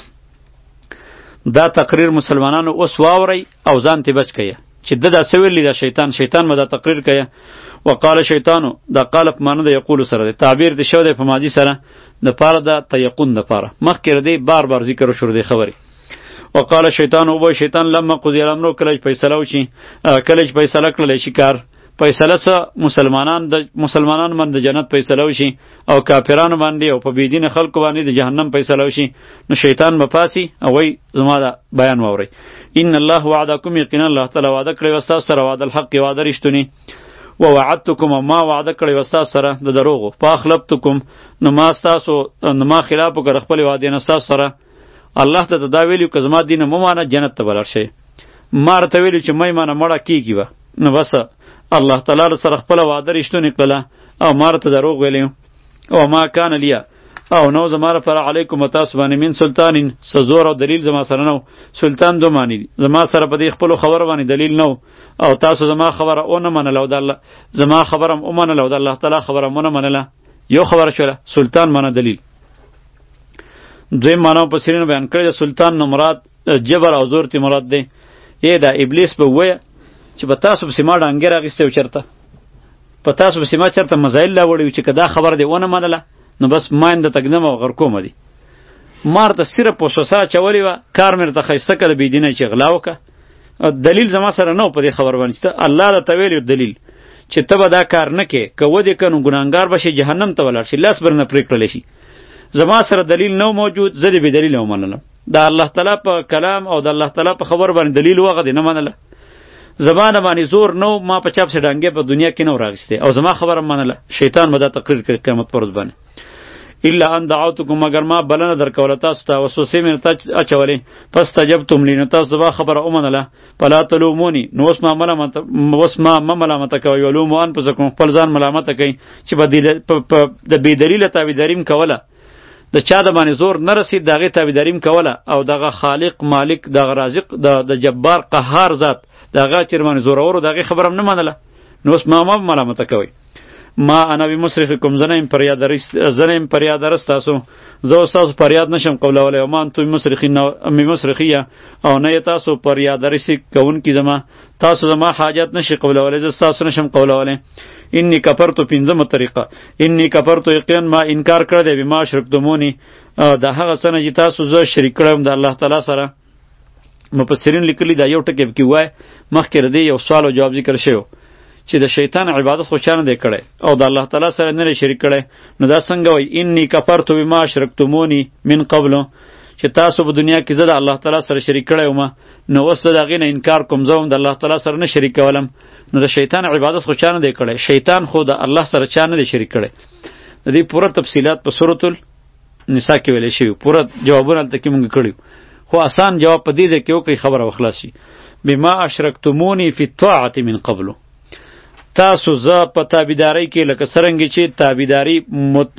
دا تقریر مسلمانانو اوس واورئ او ځان ته بچ کړئ چې د دا څه ویلي دا شیطان شیطان به دا تقریر کوي. وقال شیطانو دا قال په معنی د یقول سره دی تعبیر دی شو دی په ماضي سره د پاره د تیقن د پاره مخکې دی بار بار ذکر شروع دی خبرې. وقال شیطان او به شیطان لما قضی الامر کله چې فیصله وشي کله چې فیصله کړل شي کار فیصله څه مسلمانان د مسلمانان باندې د جنت فیصله وشي او کافرانو باندې او په بيدین خلکو باندې د جهنم فیصله وشي نو شیطان بپاسی او وای زما دا بیان ووري ان الله وعدکم یقینا الله تعالی وعده کړی واستا سره وعده الحق وعده رښتونی و وعدتکم ما وعده کړی واستا سره د دروغ فاخلفتکم نو ما تاسو نو ما خلاف وکړ خپل وعده نه تاسو سره الله ته دا ویلو که زما دین مو مانه جنت ته بلر شي مار ته ویلو چې مې مانه مړه کیږي و نو بس الله تعالی سره خپل وعده رښتونی کړه او مار ته دروغ ویلو او ما کان لیا او نو زما پر علیکم تاسو باندې من سلطانین سزور او دلیل زما سره نو سلطان دو معنی زما سره په دې خپل خبر باندې دلیل نو او تاسو زما خبره او نه منله او د الله زما خبرم او منله او د الله تعالی خبره مونږ منله یو خبره شوله سلطان معنی دلیل. دوی معنی په سرینو بیان کړی سلطان نو مراد جبر او زور تی مراد دی یی دا ابلیس به وای چې په تاسو په سیما ډنګر اغسته او چرته په تاسو په سیما چرته مزایل لا وړي چې کدا خبر دی ونه منله نو بس ماین د تګنم او غر کوم دی مار ته صرف پوسوسا چولی و کار مر ته خیسته کړه بيدینه چې غلا وکه دلیل زما سره نو په دې خبر باندې ته الله د تویل دلیل چې ته به دا کار نه کې که ودی کنو ګناګار بشي جهنم ته ولر شي لاس برنه پریکړل شي زما سره دلیل نو موجود زدي به دلیل ومنلم دا الله تعالی په کلام او د الله تعالی په خبر باندې دلیل وغه دی نه منله زمانه باندې زور نو ما په چاپ سره ډنګه په دنیا کې نو راغسته او زما خبره منله شیطان مده تقریر کړ قیامت پر ورځ باندې الا ان دعوتکم مگر ما بلنه درکوله تاسو ته وسوسې مې ته اچولې فاستجبتم لی نو تاسو دغه خبره ومنله فلا تلومونی نو اوس ما ملامت اوس ما مه ملامته کوئ ولوموا انفسکم خپل ځان ملامته کوئ چې د بې دلیله تابعداریم کوله د چا د باندې زور نه رسید د هغې تابعداریم کوله او دغه خالق مالک دغه رازق د جبار قهار ذات د هغه چې باندې زورور و د هغې خبره هم نه منله نو اوس ما مه ملامته کوئ ما انا بمصرخکم زه نه یم فریاده رس تاسو زه اوس تاسو فریاد نشم قولولی وما انتم بمصرخیه او نه یې تاسو فریاده رسي کوونکي زما تاسو زما حاجت نشي قولولی زه ستاسو نشم قولولی انی کفرتو پنځمه طریقه انی کفرتو یقینا ما انکار کړی دی بما اشرکتمونی د هغه څه نه چې تاسو زه شریک کړی د الله تعالی سره مفسرین لیکلي دا یو ټکی پکې وای مخکې ردی یو سوال او جواب ذکر شوی چې د شیطان عبادت خو چا نه دی کړی او د الله تعالی سره نه شریک کړی نو دا څنګه وای انی کفرتو بما اشرکتمونی من قبل چې تاسو په دنیا کې زه د الله تعالی سره شریک کړی وم نو اوس د هغې نه انکار کوم زه هم د الله تعالی سره نه شریک کولم نو د شیطان عبادت خو چا نه دی کړی شیطان خو د الله سره چا نه دی شریک کړی د دې پوره تفصیلات په سورة النساء کې ویلی شوي پوره جوابونه هلته کې مونږ کړي خو آسان جواب په دې ځای کې وکړئ خبره وخلاص شي بما اشرکتمونی فی الطاعة من قبل تاسو زه په تابعدارۍ کې لکه څرنګه چې تابعداري مت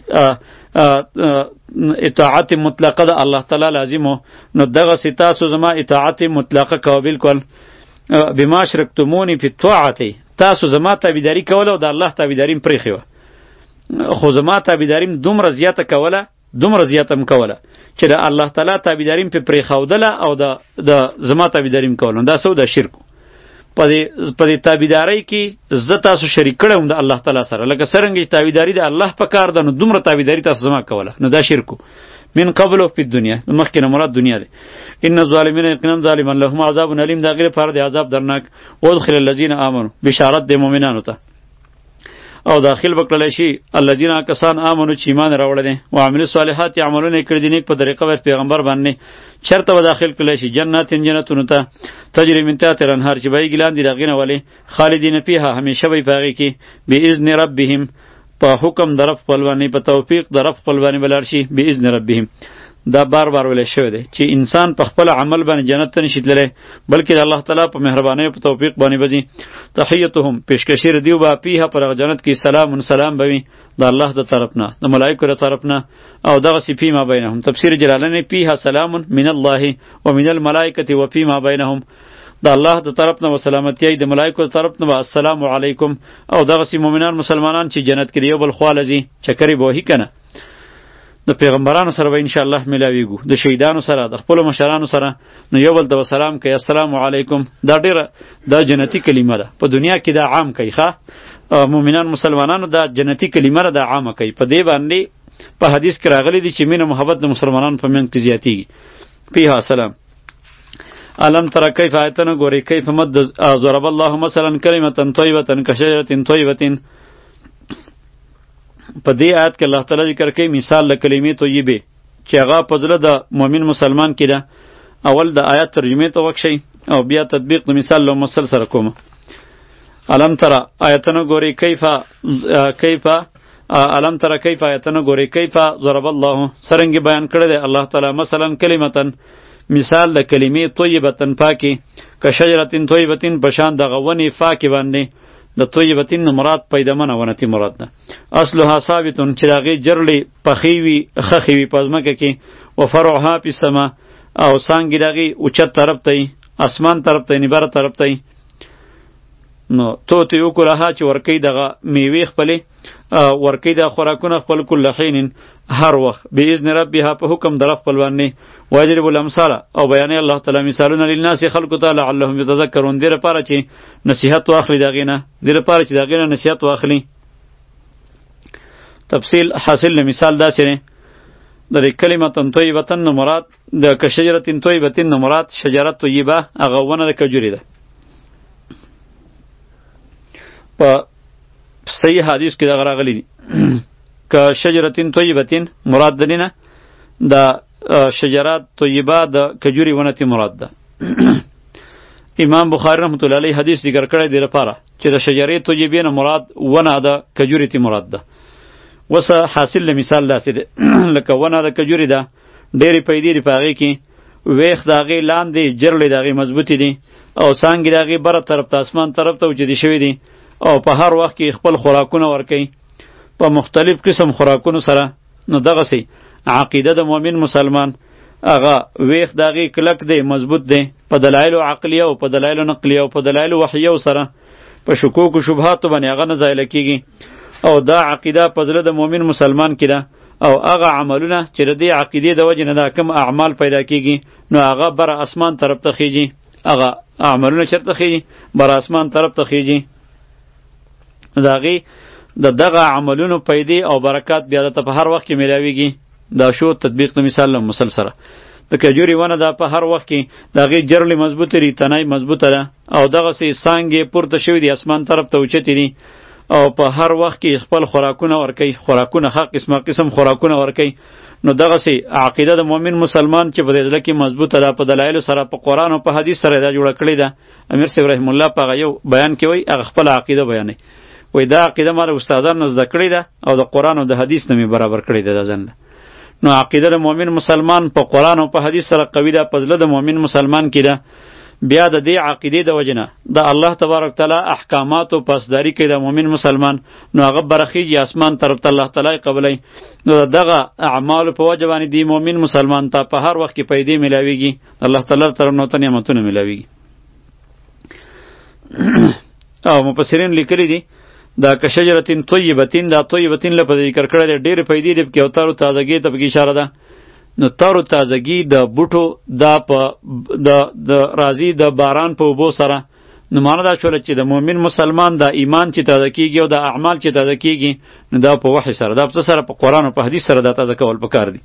اطاعت مطلقه د الله تعالی لازمو نو دغسې تاسو زما اطاعت مطلقه کوه بالکل بما اشرکتمونی فی الطاعة تاسو زما تابعداري کوله او د الله تابعداري م پرېښې وه خو زما تابعداري م دومره زیاته کوله دومره زیاته م کوله چې د الله تعالی تابعداري م پرې پرېښودله او د زما تابعداري م کوله دا څه د شرکو په دې تابعدارۍ کې زه تاسو شریک کړی وم د الله تعالی سره لکه څرنګه چې تابعداري د الله په کار ده نو دومره تابعداري تاسو زما کوله نو دا شرکو من قبل فی الدنیا مخکې نه مراد دنیا دی ان الظالمین یقینا ظالمان لهم عذاب الیم دا غیر لپاره د عذاب درناک وادخل الذین آمنوا بشارت د مؤمنانو ته او داخل بکړلی شي الذین کسان آمنو چې ایمان راوړی دی وعملوا الصالحات عملونه یې کړي دي نیک په طریقه ور پیغمبر باندې چرته به داخل کړلی شي جناتین جنتونو ته تجري من تحتها الانهار چې بهیږي لاندې د هغې نه ولې خالدین فیها همیشه به یې په هغې کې باذن ربهم په حکم د رب خپل باندې په توفیق د رب خپل باندې به لاړ شي باذن ربهم دا بار بار ویلی شوی دی چې انسان په خپل عمل باندې جنت ته نشي تللی بلکې د الله تعالی په مهربانۍ او په توفیق باندې به ځي تحیتهم پیشکشي ردیو به فیها پر هغه جنت کې سلام سلام به وي د الله د طرف نه د ملایکو د طرف نه او دغسې فیما بینهم تفسیر جلالین فیها سلام من الله و من الملائکة و فیما بینهم د الله د طرف نه و سلامتی د ملائکو د طرف نه و السلام علیکم او دغسې مؤمنان مسلمانان چې جنت کې د یو بل خواله ځي چکرې به وهي که نه د پیغمبرانو سره به انشاءالله ملاویږو د شهیدانو سره د خپلو مشرانو سره نو یو بل ته به سلام کوي السلام علیکم دا ډیره دا جنتی کلمه ده په دنیا کې دا عام کوي ښه مؤمنان مسلمانانو دا جنتی کلمه ده دا عامه کوي په دې باندې په حدیث کې راغلی دی چې مینه محبت د مسلمانانو په منځ کې زیاتیږي فیها سلام علم تر کیف آیتونه ګورئ کیف مد ضرب الله مثلا کلمة طیبة کشجرة طیبة په دې آیت کې الله تعالی ذکر کوي مثال د کلمې طیبه چې هغه په زړه د مؤمن مسلمان کې ده اول د آیت ترجمه ته وکشئ او بیا تطبیق د مثال له مثل سره کوم علم تر آیتونه ګورئ کیف کیف علم تر کیف آیتونه ګورئ کیف ضرب الله څرنګه بیان کړی دی الله تعالی مثلا کلمة مثال د کلمې طیبه پاکي که شجرة طیبة په شان د غونې پاکې باندې د طیبتین مراد پیدامنه ونتی مراد ده اصلها ثابتون چې داغې جرلې پخې وي خښې وي په ځمکه کې و فرعها فی السما او څانګې داغې اوچت طرف ته وي اسمان طرف ته یعنې بره طرف ته وي نو توتی اکلها چې ورکوي دغه میوې خپلې ورکوي د خوراکونه خپل کل حین هر وخت باذن ربها په حکم د رب خپل باندې واجرب الامثال او بیانې الله تعالی مثالونه للناس خلقو ته لعلهم یتذکرون دې لپاره چې نصیحت واخلي د هغې نه دې لپاره چې د هغې نه نصیحت واخلي تفصیل حاصل له مثال داسې دی د دې کلمة طیبة نه مراد د که شجرة طیبة نه مراد شجره طیبه هغه ونه د کجوري ده په صحیح حدیث کې دغه راغلی دي که شجرة طیبة مراد د نه د شجرات طیبه د کجوري ونه تی مراد ده امام بخاری رحمت الله علیه حدیث ذکر کړی دی لپاره چې د شجرې طیبې نه مراد ونه د کجوري تی مراد ده وسه حاصل له مثال داسې دی لکه ونه د کجوري ده ډېرې پیدې دي په هغې کې ویښ د هغې لاندې جرړې د هغې مضبوطې دي او څانګې د هغې بره طرف ته اسمان طرف ته اوچتې شوي دي او په هر وخت کې خپل خوراکونه ورکوي په مختلف قسم خوراکونو سره. نو دغسې عقیده د مؤمن مسلمان هغه ویښ د هغې کلک دی مضبوط دی په دلایلو عقلیه او په دلایلو نقلیه او په دلایلو وحیه سره په شکوک و شبهاتو باندې هغه نه زایله کېږي او دا عقیده په زړه د مؤمن مسلمان کې ده او هغه عملونه چې د دې عقیدې د وجې نه دا کم اعمال پیدا کېږي نو هغه بر اسمان طرف ته خیږي هغه اعمالونه چېرته خیږي بر اسمان طرف ته خیږي د هغې د دغه عملونو پیدې او برکات بیا درته په هر وخت کې میلاویږي. دا شو تطبیق د مثال له مسل سره د کجوري ونه دا په هر وخت کې د هغې جرلې مضبوطې دي تنای مضبوطه ده او دغسې څانګې پورته شوي دي اسمان طرف ته اوچتې دي او په هر وخت کې خپل خوراکونه ورکوي خوراکونه هر قسمه قسم خوراکونه ورکوي. نو دغسې عقیده د مؤمن مسلمان چې په دې زړه کې مضبوطه ده په دلایلو سره په قرآن او په حدیث سره دا جوړه کړې ده. امیر صاحب رحم الله په هغه یو بیان کې وایي هغه خپله عقیده بیانوي وایي دا عقیده ما د استادانو زده کړې ده او د قرآن او د حدیث نه مې برابر کړې ده دا ځان ده. نو عقیده د مؤمن مسلمان په قرآن او په حدیث سره قوي ده په زړه د مؤمن مسلمان کې ده. بیا د دې عقیدې د وجې نه د الله تبارک تعالی احکاماتو پاسداري کوي د مؤمن مسلمان نو هغه برخیږي اسمان طرف ته الله تعالی قبلوي. نو دغه اعمالو په وجه باندې دی مؤمن مسلمان ته په هر وخت کې پیدې میلاویږي الله تعالی طرف نه ته نعمتونه میلاویږي. او مفسرین لیکلي دي دا که شجرتین طیبتین دا طیبتین لپاره ذکر کړی دی ډېرې پیدې دي پکې او تارو تازګۍ ته پکې اشاره ده. نو تارو تازګي د بوټو دا په د د راځي د باران په اوبو سره نو معنا دا شوله چې د مؤمن مسلمان د ایمان چې تازه کیږي او د اعمال چې تازه کیږي نو دا په وحی سره دا په سره په قرآن او په حدیث سره دا تازه کول پکار دي.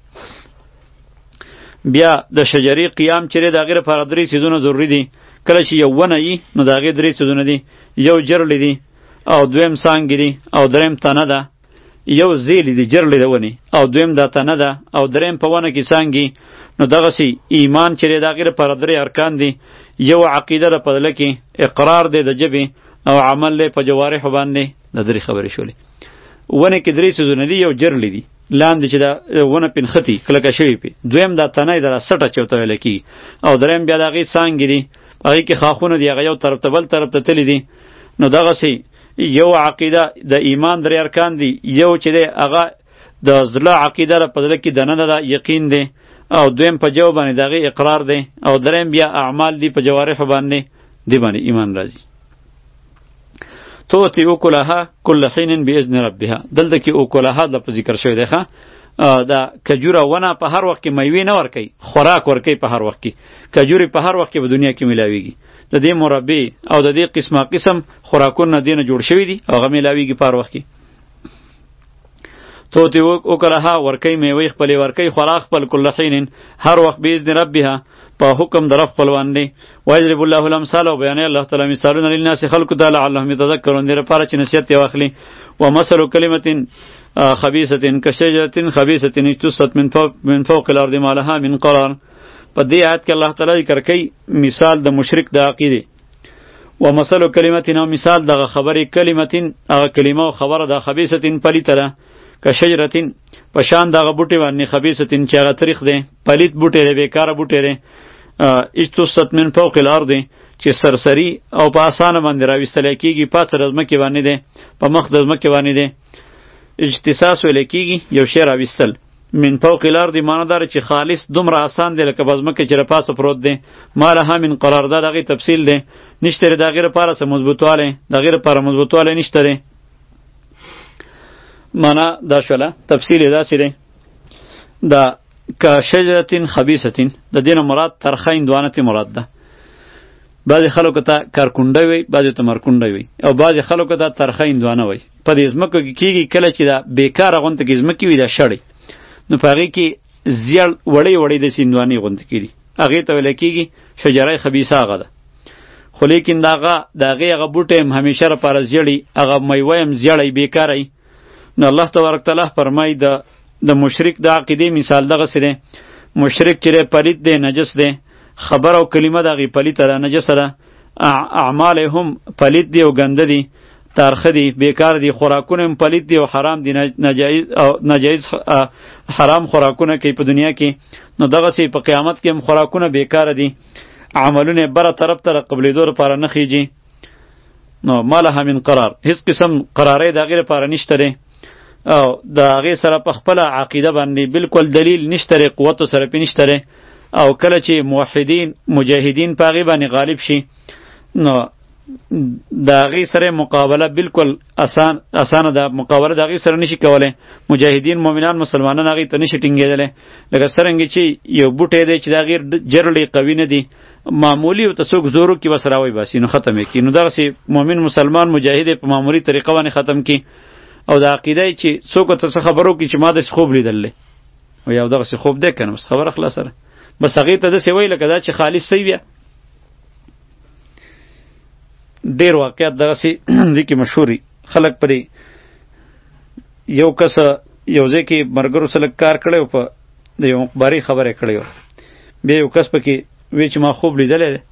بیا د شجرې قیام چې د هغې لپاره درې څیزونه ضروري دي. کله چې یو ونه وي نو د هغې درې څیزونه دي یو جرړې دي او دویم څانګې دي او دریم تنه ده یو زیلی دی جرلی ده ونی او دویم دا تنه ده او دریم په ونه کې څانګې. نو دغسې ایمان چې دی د هغې لپاره درې ارکان دي یو عقیده ده په زړه کې اقرار دی د ژبې او عمل دی په جوارحو باندې دا درې خبرې شولې. ونې کې درې څیزونه دي یو جرلی دي لاندې چې دا ونه پې نښتي کلکه شوي پې دویم دا تنه یې دا سټه چې ورته ویلی کېږي او دریم بیا د هغې څانګې دي په هغې کې خاښونه دي هغه یو طرف ته بل طرف ته تللی دي. نو دغسې یو عقیده د ایمان درې ارکان دي یو چې دی هغه د زړه عقیده ده په زړه کې دننه ده یقین دی او دویم په جو باندې د هغې اقرار دی او دریم بیا اعمال دي په جوارحو باندې دی باندې ایمان راځي. توتی اکلها کل حین باذن ربها دلته کې اکلها لفظ ذکر شوی دی ښه دا کجوره ونه په هر وخت کې میوې نه ورکوي خوراک ورکوي په هر وخت کې کجورې په هر وخت کې په دنیا کې میلاویږي د دې مربی او د دې قسمه قسم خوراکونه دینه جوړ شوي دي هغه میلاویږي په هر وخت کې. توتی اکلها ورکوي میوې خپلې ورکوي خوراک خپل کل حین هر وخت باذن ربها په حکم در خپل باندې ويضرب الله الامثال او بیان الله تعالی مثالونه للناس خلق تعالی لعلهم يتذكرون دې لپاره چې نصیحت یې واخلي. ومثل کلمه خبيثه كشجره خبيثه اجتثت من فوق من فوق الارض ما لها من قرار. په دې آیت کې الله تعالی ذکر کوي مثال د مشرک د عقیده ومثل کلمه نو مثال دغه خبرې کلمه هغه کلمه او خبره د خبيثه پلیته ده کشجره په شان دغه بوټي باندې خبيثه چې هغه تاریخ دی پلیت بوټي دی بیکاره بوټي دی اجتثت من فوق الارض چې سرسری او په اسانه باندې راویستل کېږي پاتې رزمکې باندې دی په مخ د ځمکې باندې دی اجتثاث ویل کېږي یو شی راویستل من فوق الارض معنی داره چې خالص دومره آسان دی لکه په ځمکه چې رپاسه پروت دی ما لها من قرار دا دغې تفصیل دی نشته دی د هغې لپاره څه مضبوطوالی د هغې لپاره مضبوطوالی نشته دی معنا دا شوله تفصیل یې داسې دی دا که شجرتین خبیثتین د دې نه مراد ترخه هندوانه مراد ده بعضې خلکو ته کارکونډه وي بعضې ته مرکونډه وي او بعضې خلکو ته ترخه هندوانه وي په دې ځمکو کې کېږي کله چې دا بېکاره غونته کې ځمکې وي دا شړې نو په هغې کې زیړ وړې وړې داسې هندوانې غونته کېږي هغې ته ویلی کېږي شجره خبیثه هغه ده خو لیکن د هغه د هغې هغه بوټی هم همیشه لپاره زیړی هغه میوه هم زیړی بېکاره وي نو الله تبارک تعالی فرمایي د د مشرک د عقیدې مثال دغسې دی مشرک چې دی پلید دی نجس دی خبر او کلمه د هغې پلیته ده نجسه ده اعمال هم پلید دی او ګنده دي تارخه دي، بیکار دي، خوراکونه هم پلید دي او حرام دي، ناجایز او ناجایز حرام خوراکونه کوي په دنیا کې، نو دغسې په قیامت کې هم خوراکونه بیکاره دي، عملونه بره طرف ته د قبلېدو لپاره نه خیږي. نو ما لها من قرار، هیڅ قسم قراری د هغې لپاره نشته دی، او د هغې سره په خپله عقیده باندې بالکل دلیل نشته دی، قوت سره پې نشته دی. او کله چې موحدین مجاهدین په هغې باندې غالب شي، نو د هغې سره مقابله بالکل اسان اسانه ده، مقابله د هغې سره نشي کولی. مجاهدین مؤمنان مسلمانان هغې ته نشي ټینګېدلی، لکه څرنګې چې یو بوټی دی چې د هغې جرړې قوي نه دي، معمولی ورته څوک زور وکړي بس راوی باسي نو ختم یې کړي. نو دغسې مؤمن مسلمان مجاهد یې په معمولي طریقه باندې ختم کړي. او د عقیده چې څوک ورته څه خبر وکړي چې ما داسې خوب لیدلی وایي او دغسې خوب دی که نه، بس خبره خلاصه ده، بس هغې ته داسې وایي لکه دا چې خالص صحیح بیا. ډېر واقعیت دغسې دې کې مشهوري، خلک پرې یو کس یو ځای کې ملګرو سره کار کړی و، په د یو مخباري خبره کړی و، بیا یو کس پکې وی چې ما خوب لیدلی دی،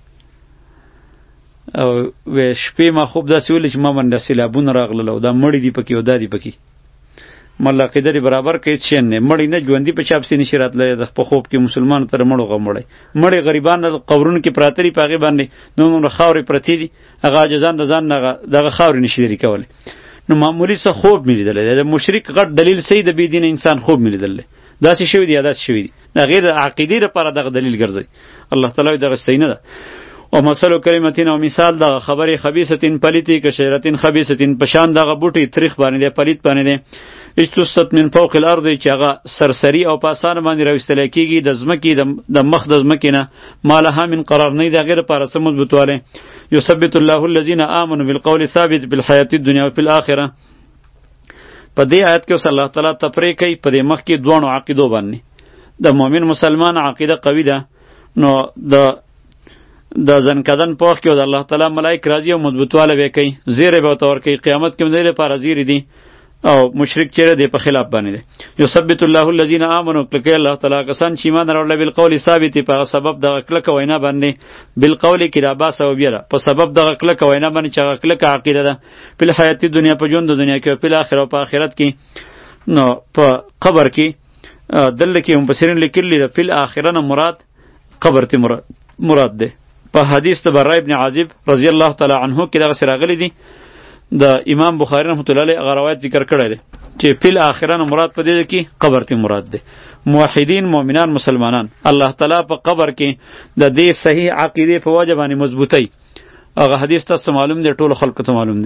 او وی شپې ما خوب داسې ویلی چې ما باندې سیلابونه راغلل او دا مړي دي پکې او دا دي پکې. مله عقیده دې برابر که هېڅ شی نه، مړي نه ژوندي په چاپسې نشي راتللی د په خوب کې مسلمان تر مړو غم وړی. مړي غریبان قبرونو کې پراته دي، په هغې باندې دومره خاورې پرتې دي، هغه عاجزان د ځان نه دغه خاورې نشي لرې کولی. نو معمولي څه خوب مې لیدلی دی، د مشرک غټ دلیل صحیح د بېدینه انسان خوب مې لیدلی داسې شوي دي یا داسې شوي دي، د هغې د عقیدې لپاره دغه دلیل ګرځوي. الله تعالی دغه صحیح نه ده. او مثل کلمتین او مثال دغه خبرې خبیثتین پلیتی که شجرتین خبیثتین په شان دغه بوټی تریخ باندې دی، پلیت باندې دی، اجتثت من فوق الارض چې هغه سرسری او په اسانه باندې راویستلی کېږي د ځمکې د مخ د ځمکې نه، ما لها من قرار نه د هغې لپاره څه مضبوطوالی. یثبت الله الذین آمنوا بالقول الثابت فی الحیاة الدنیا وفی الاخره. په دې آیت کې اوس الله تعالی تفریح کوي په دې مخکې دواړو عقیدو باندې. د مؤمن مسلمان عقیده قوي ده، نو د د ځنکدن پوخ کې د الله تعالی ملائک راځي او مضبوطواله به کوي، زیری به ورته ورکوي، قیامت کې هم د دې لپاره زیری دي. او مشرک چیرې دی په خلاف باندې دی. یثبت الله الذین آمنوا، کلکه الله تعالی کسان چې ایمان راوړل بالقول ثابت، په سبب د کلک وینا باندې، بالقول کې دا با سبب یره، په سبب د کلک وینا باندې چې کلک عقیده ده، په حیات دنیا په ژوند د دنیا کې او په آخرت او په آخرت کې. نو په قبر کې دل کې هم بصیرین لیکلی ده، په آخرت نه مراد قبر ته مراد مراد ده. په حدیث د برای ابن عازب رضی الله تعالی عنه کې دغه سره راغلی دی، د امام بخاری رحمت الله علیه هغه روایت ذکر کړی دی چې فل آخرت مراد په دې کې قبر ته مراد دی. موحدین مؤمنان مسلمانان الله تعالی په قبر کې د دې صحیح عقیده په وجه باندې مضبوطی. هغه حدیث تاسو معلوم دی، ټول خلکو ته معلوم دی.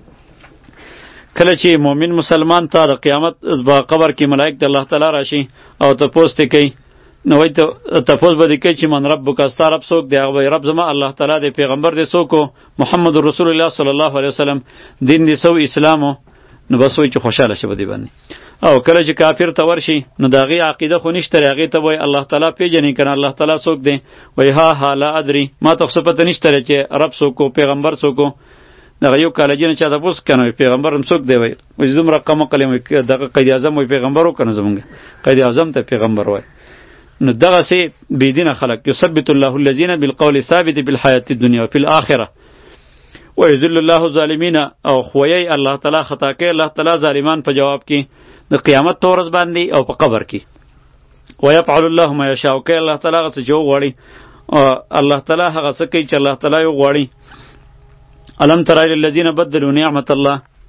کله چې مؤمن مسلمان ته د قیامت په قبر کې ملائک د الله تعالی راشي او ته پوښتنه کوي، نو وای ته تاسو به دې کوي چې من ربک استا رب څوک دی؟ هغه رب زما الله تعالی دی، پیغمبر دی څوک؟ محمد رسول الله صلی الله علیه وسلم، دین دی سو اسلامو. نو بس وای چې خوشاله شه بده باندې. او کله چې کافر ته ورشي، نو داغي عقیده خو نشته، هغه ته وای الله تعالی پیژنې کنه الله تعالی څوک دی؟ وای ها ها لا ادري، ما ته څه پته نشته چې رب څوک پیغمبر څوک. دغه یو کالجین چې تاسو کنه پیغمبر هم څوک دی؟ وای وای زم رقم کلمه دغه قائد اعظم وای پیغمبر وکنه زمونږ قائد اعظم ته پیغمبر وای. نو دغه سي بيدینه خلق یثبت الله الذين بالقول الثابت بالحیاة الدنیا وفي الاخره ويذل الله الظالمین. او خویی الله تعالی خطا کوي الله تعالی ظالمان په جواب کې د قیامت تورز باندې او په قبر کې. ويفعل الله ما يشاء، کوي الله تعالی هغه څه جو غواړي، الله تعالی هغه څه کوي چې الله تعالی یو غواړي. الم تر الذين بدلوا نعمت الله،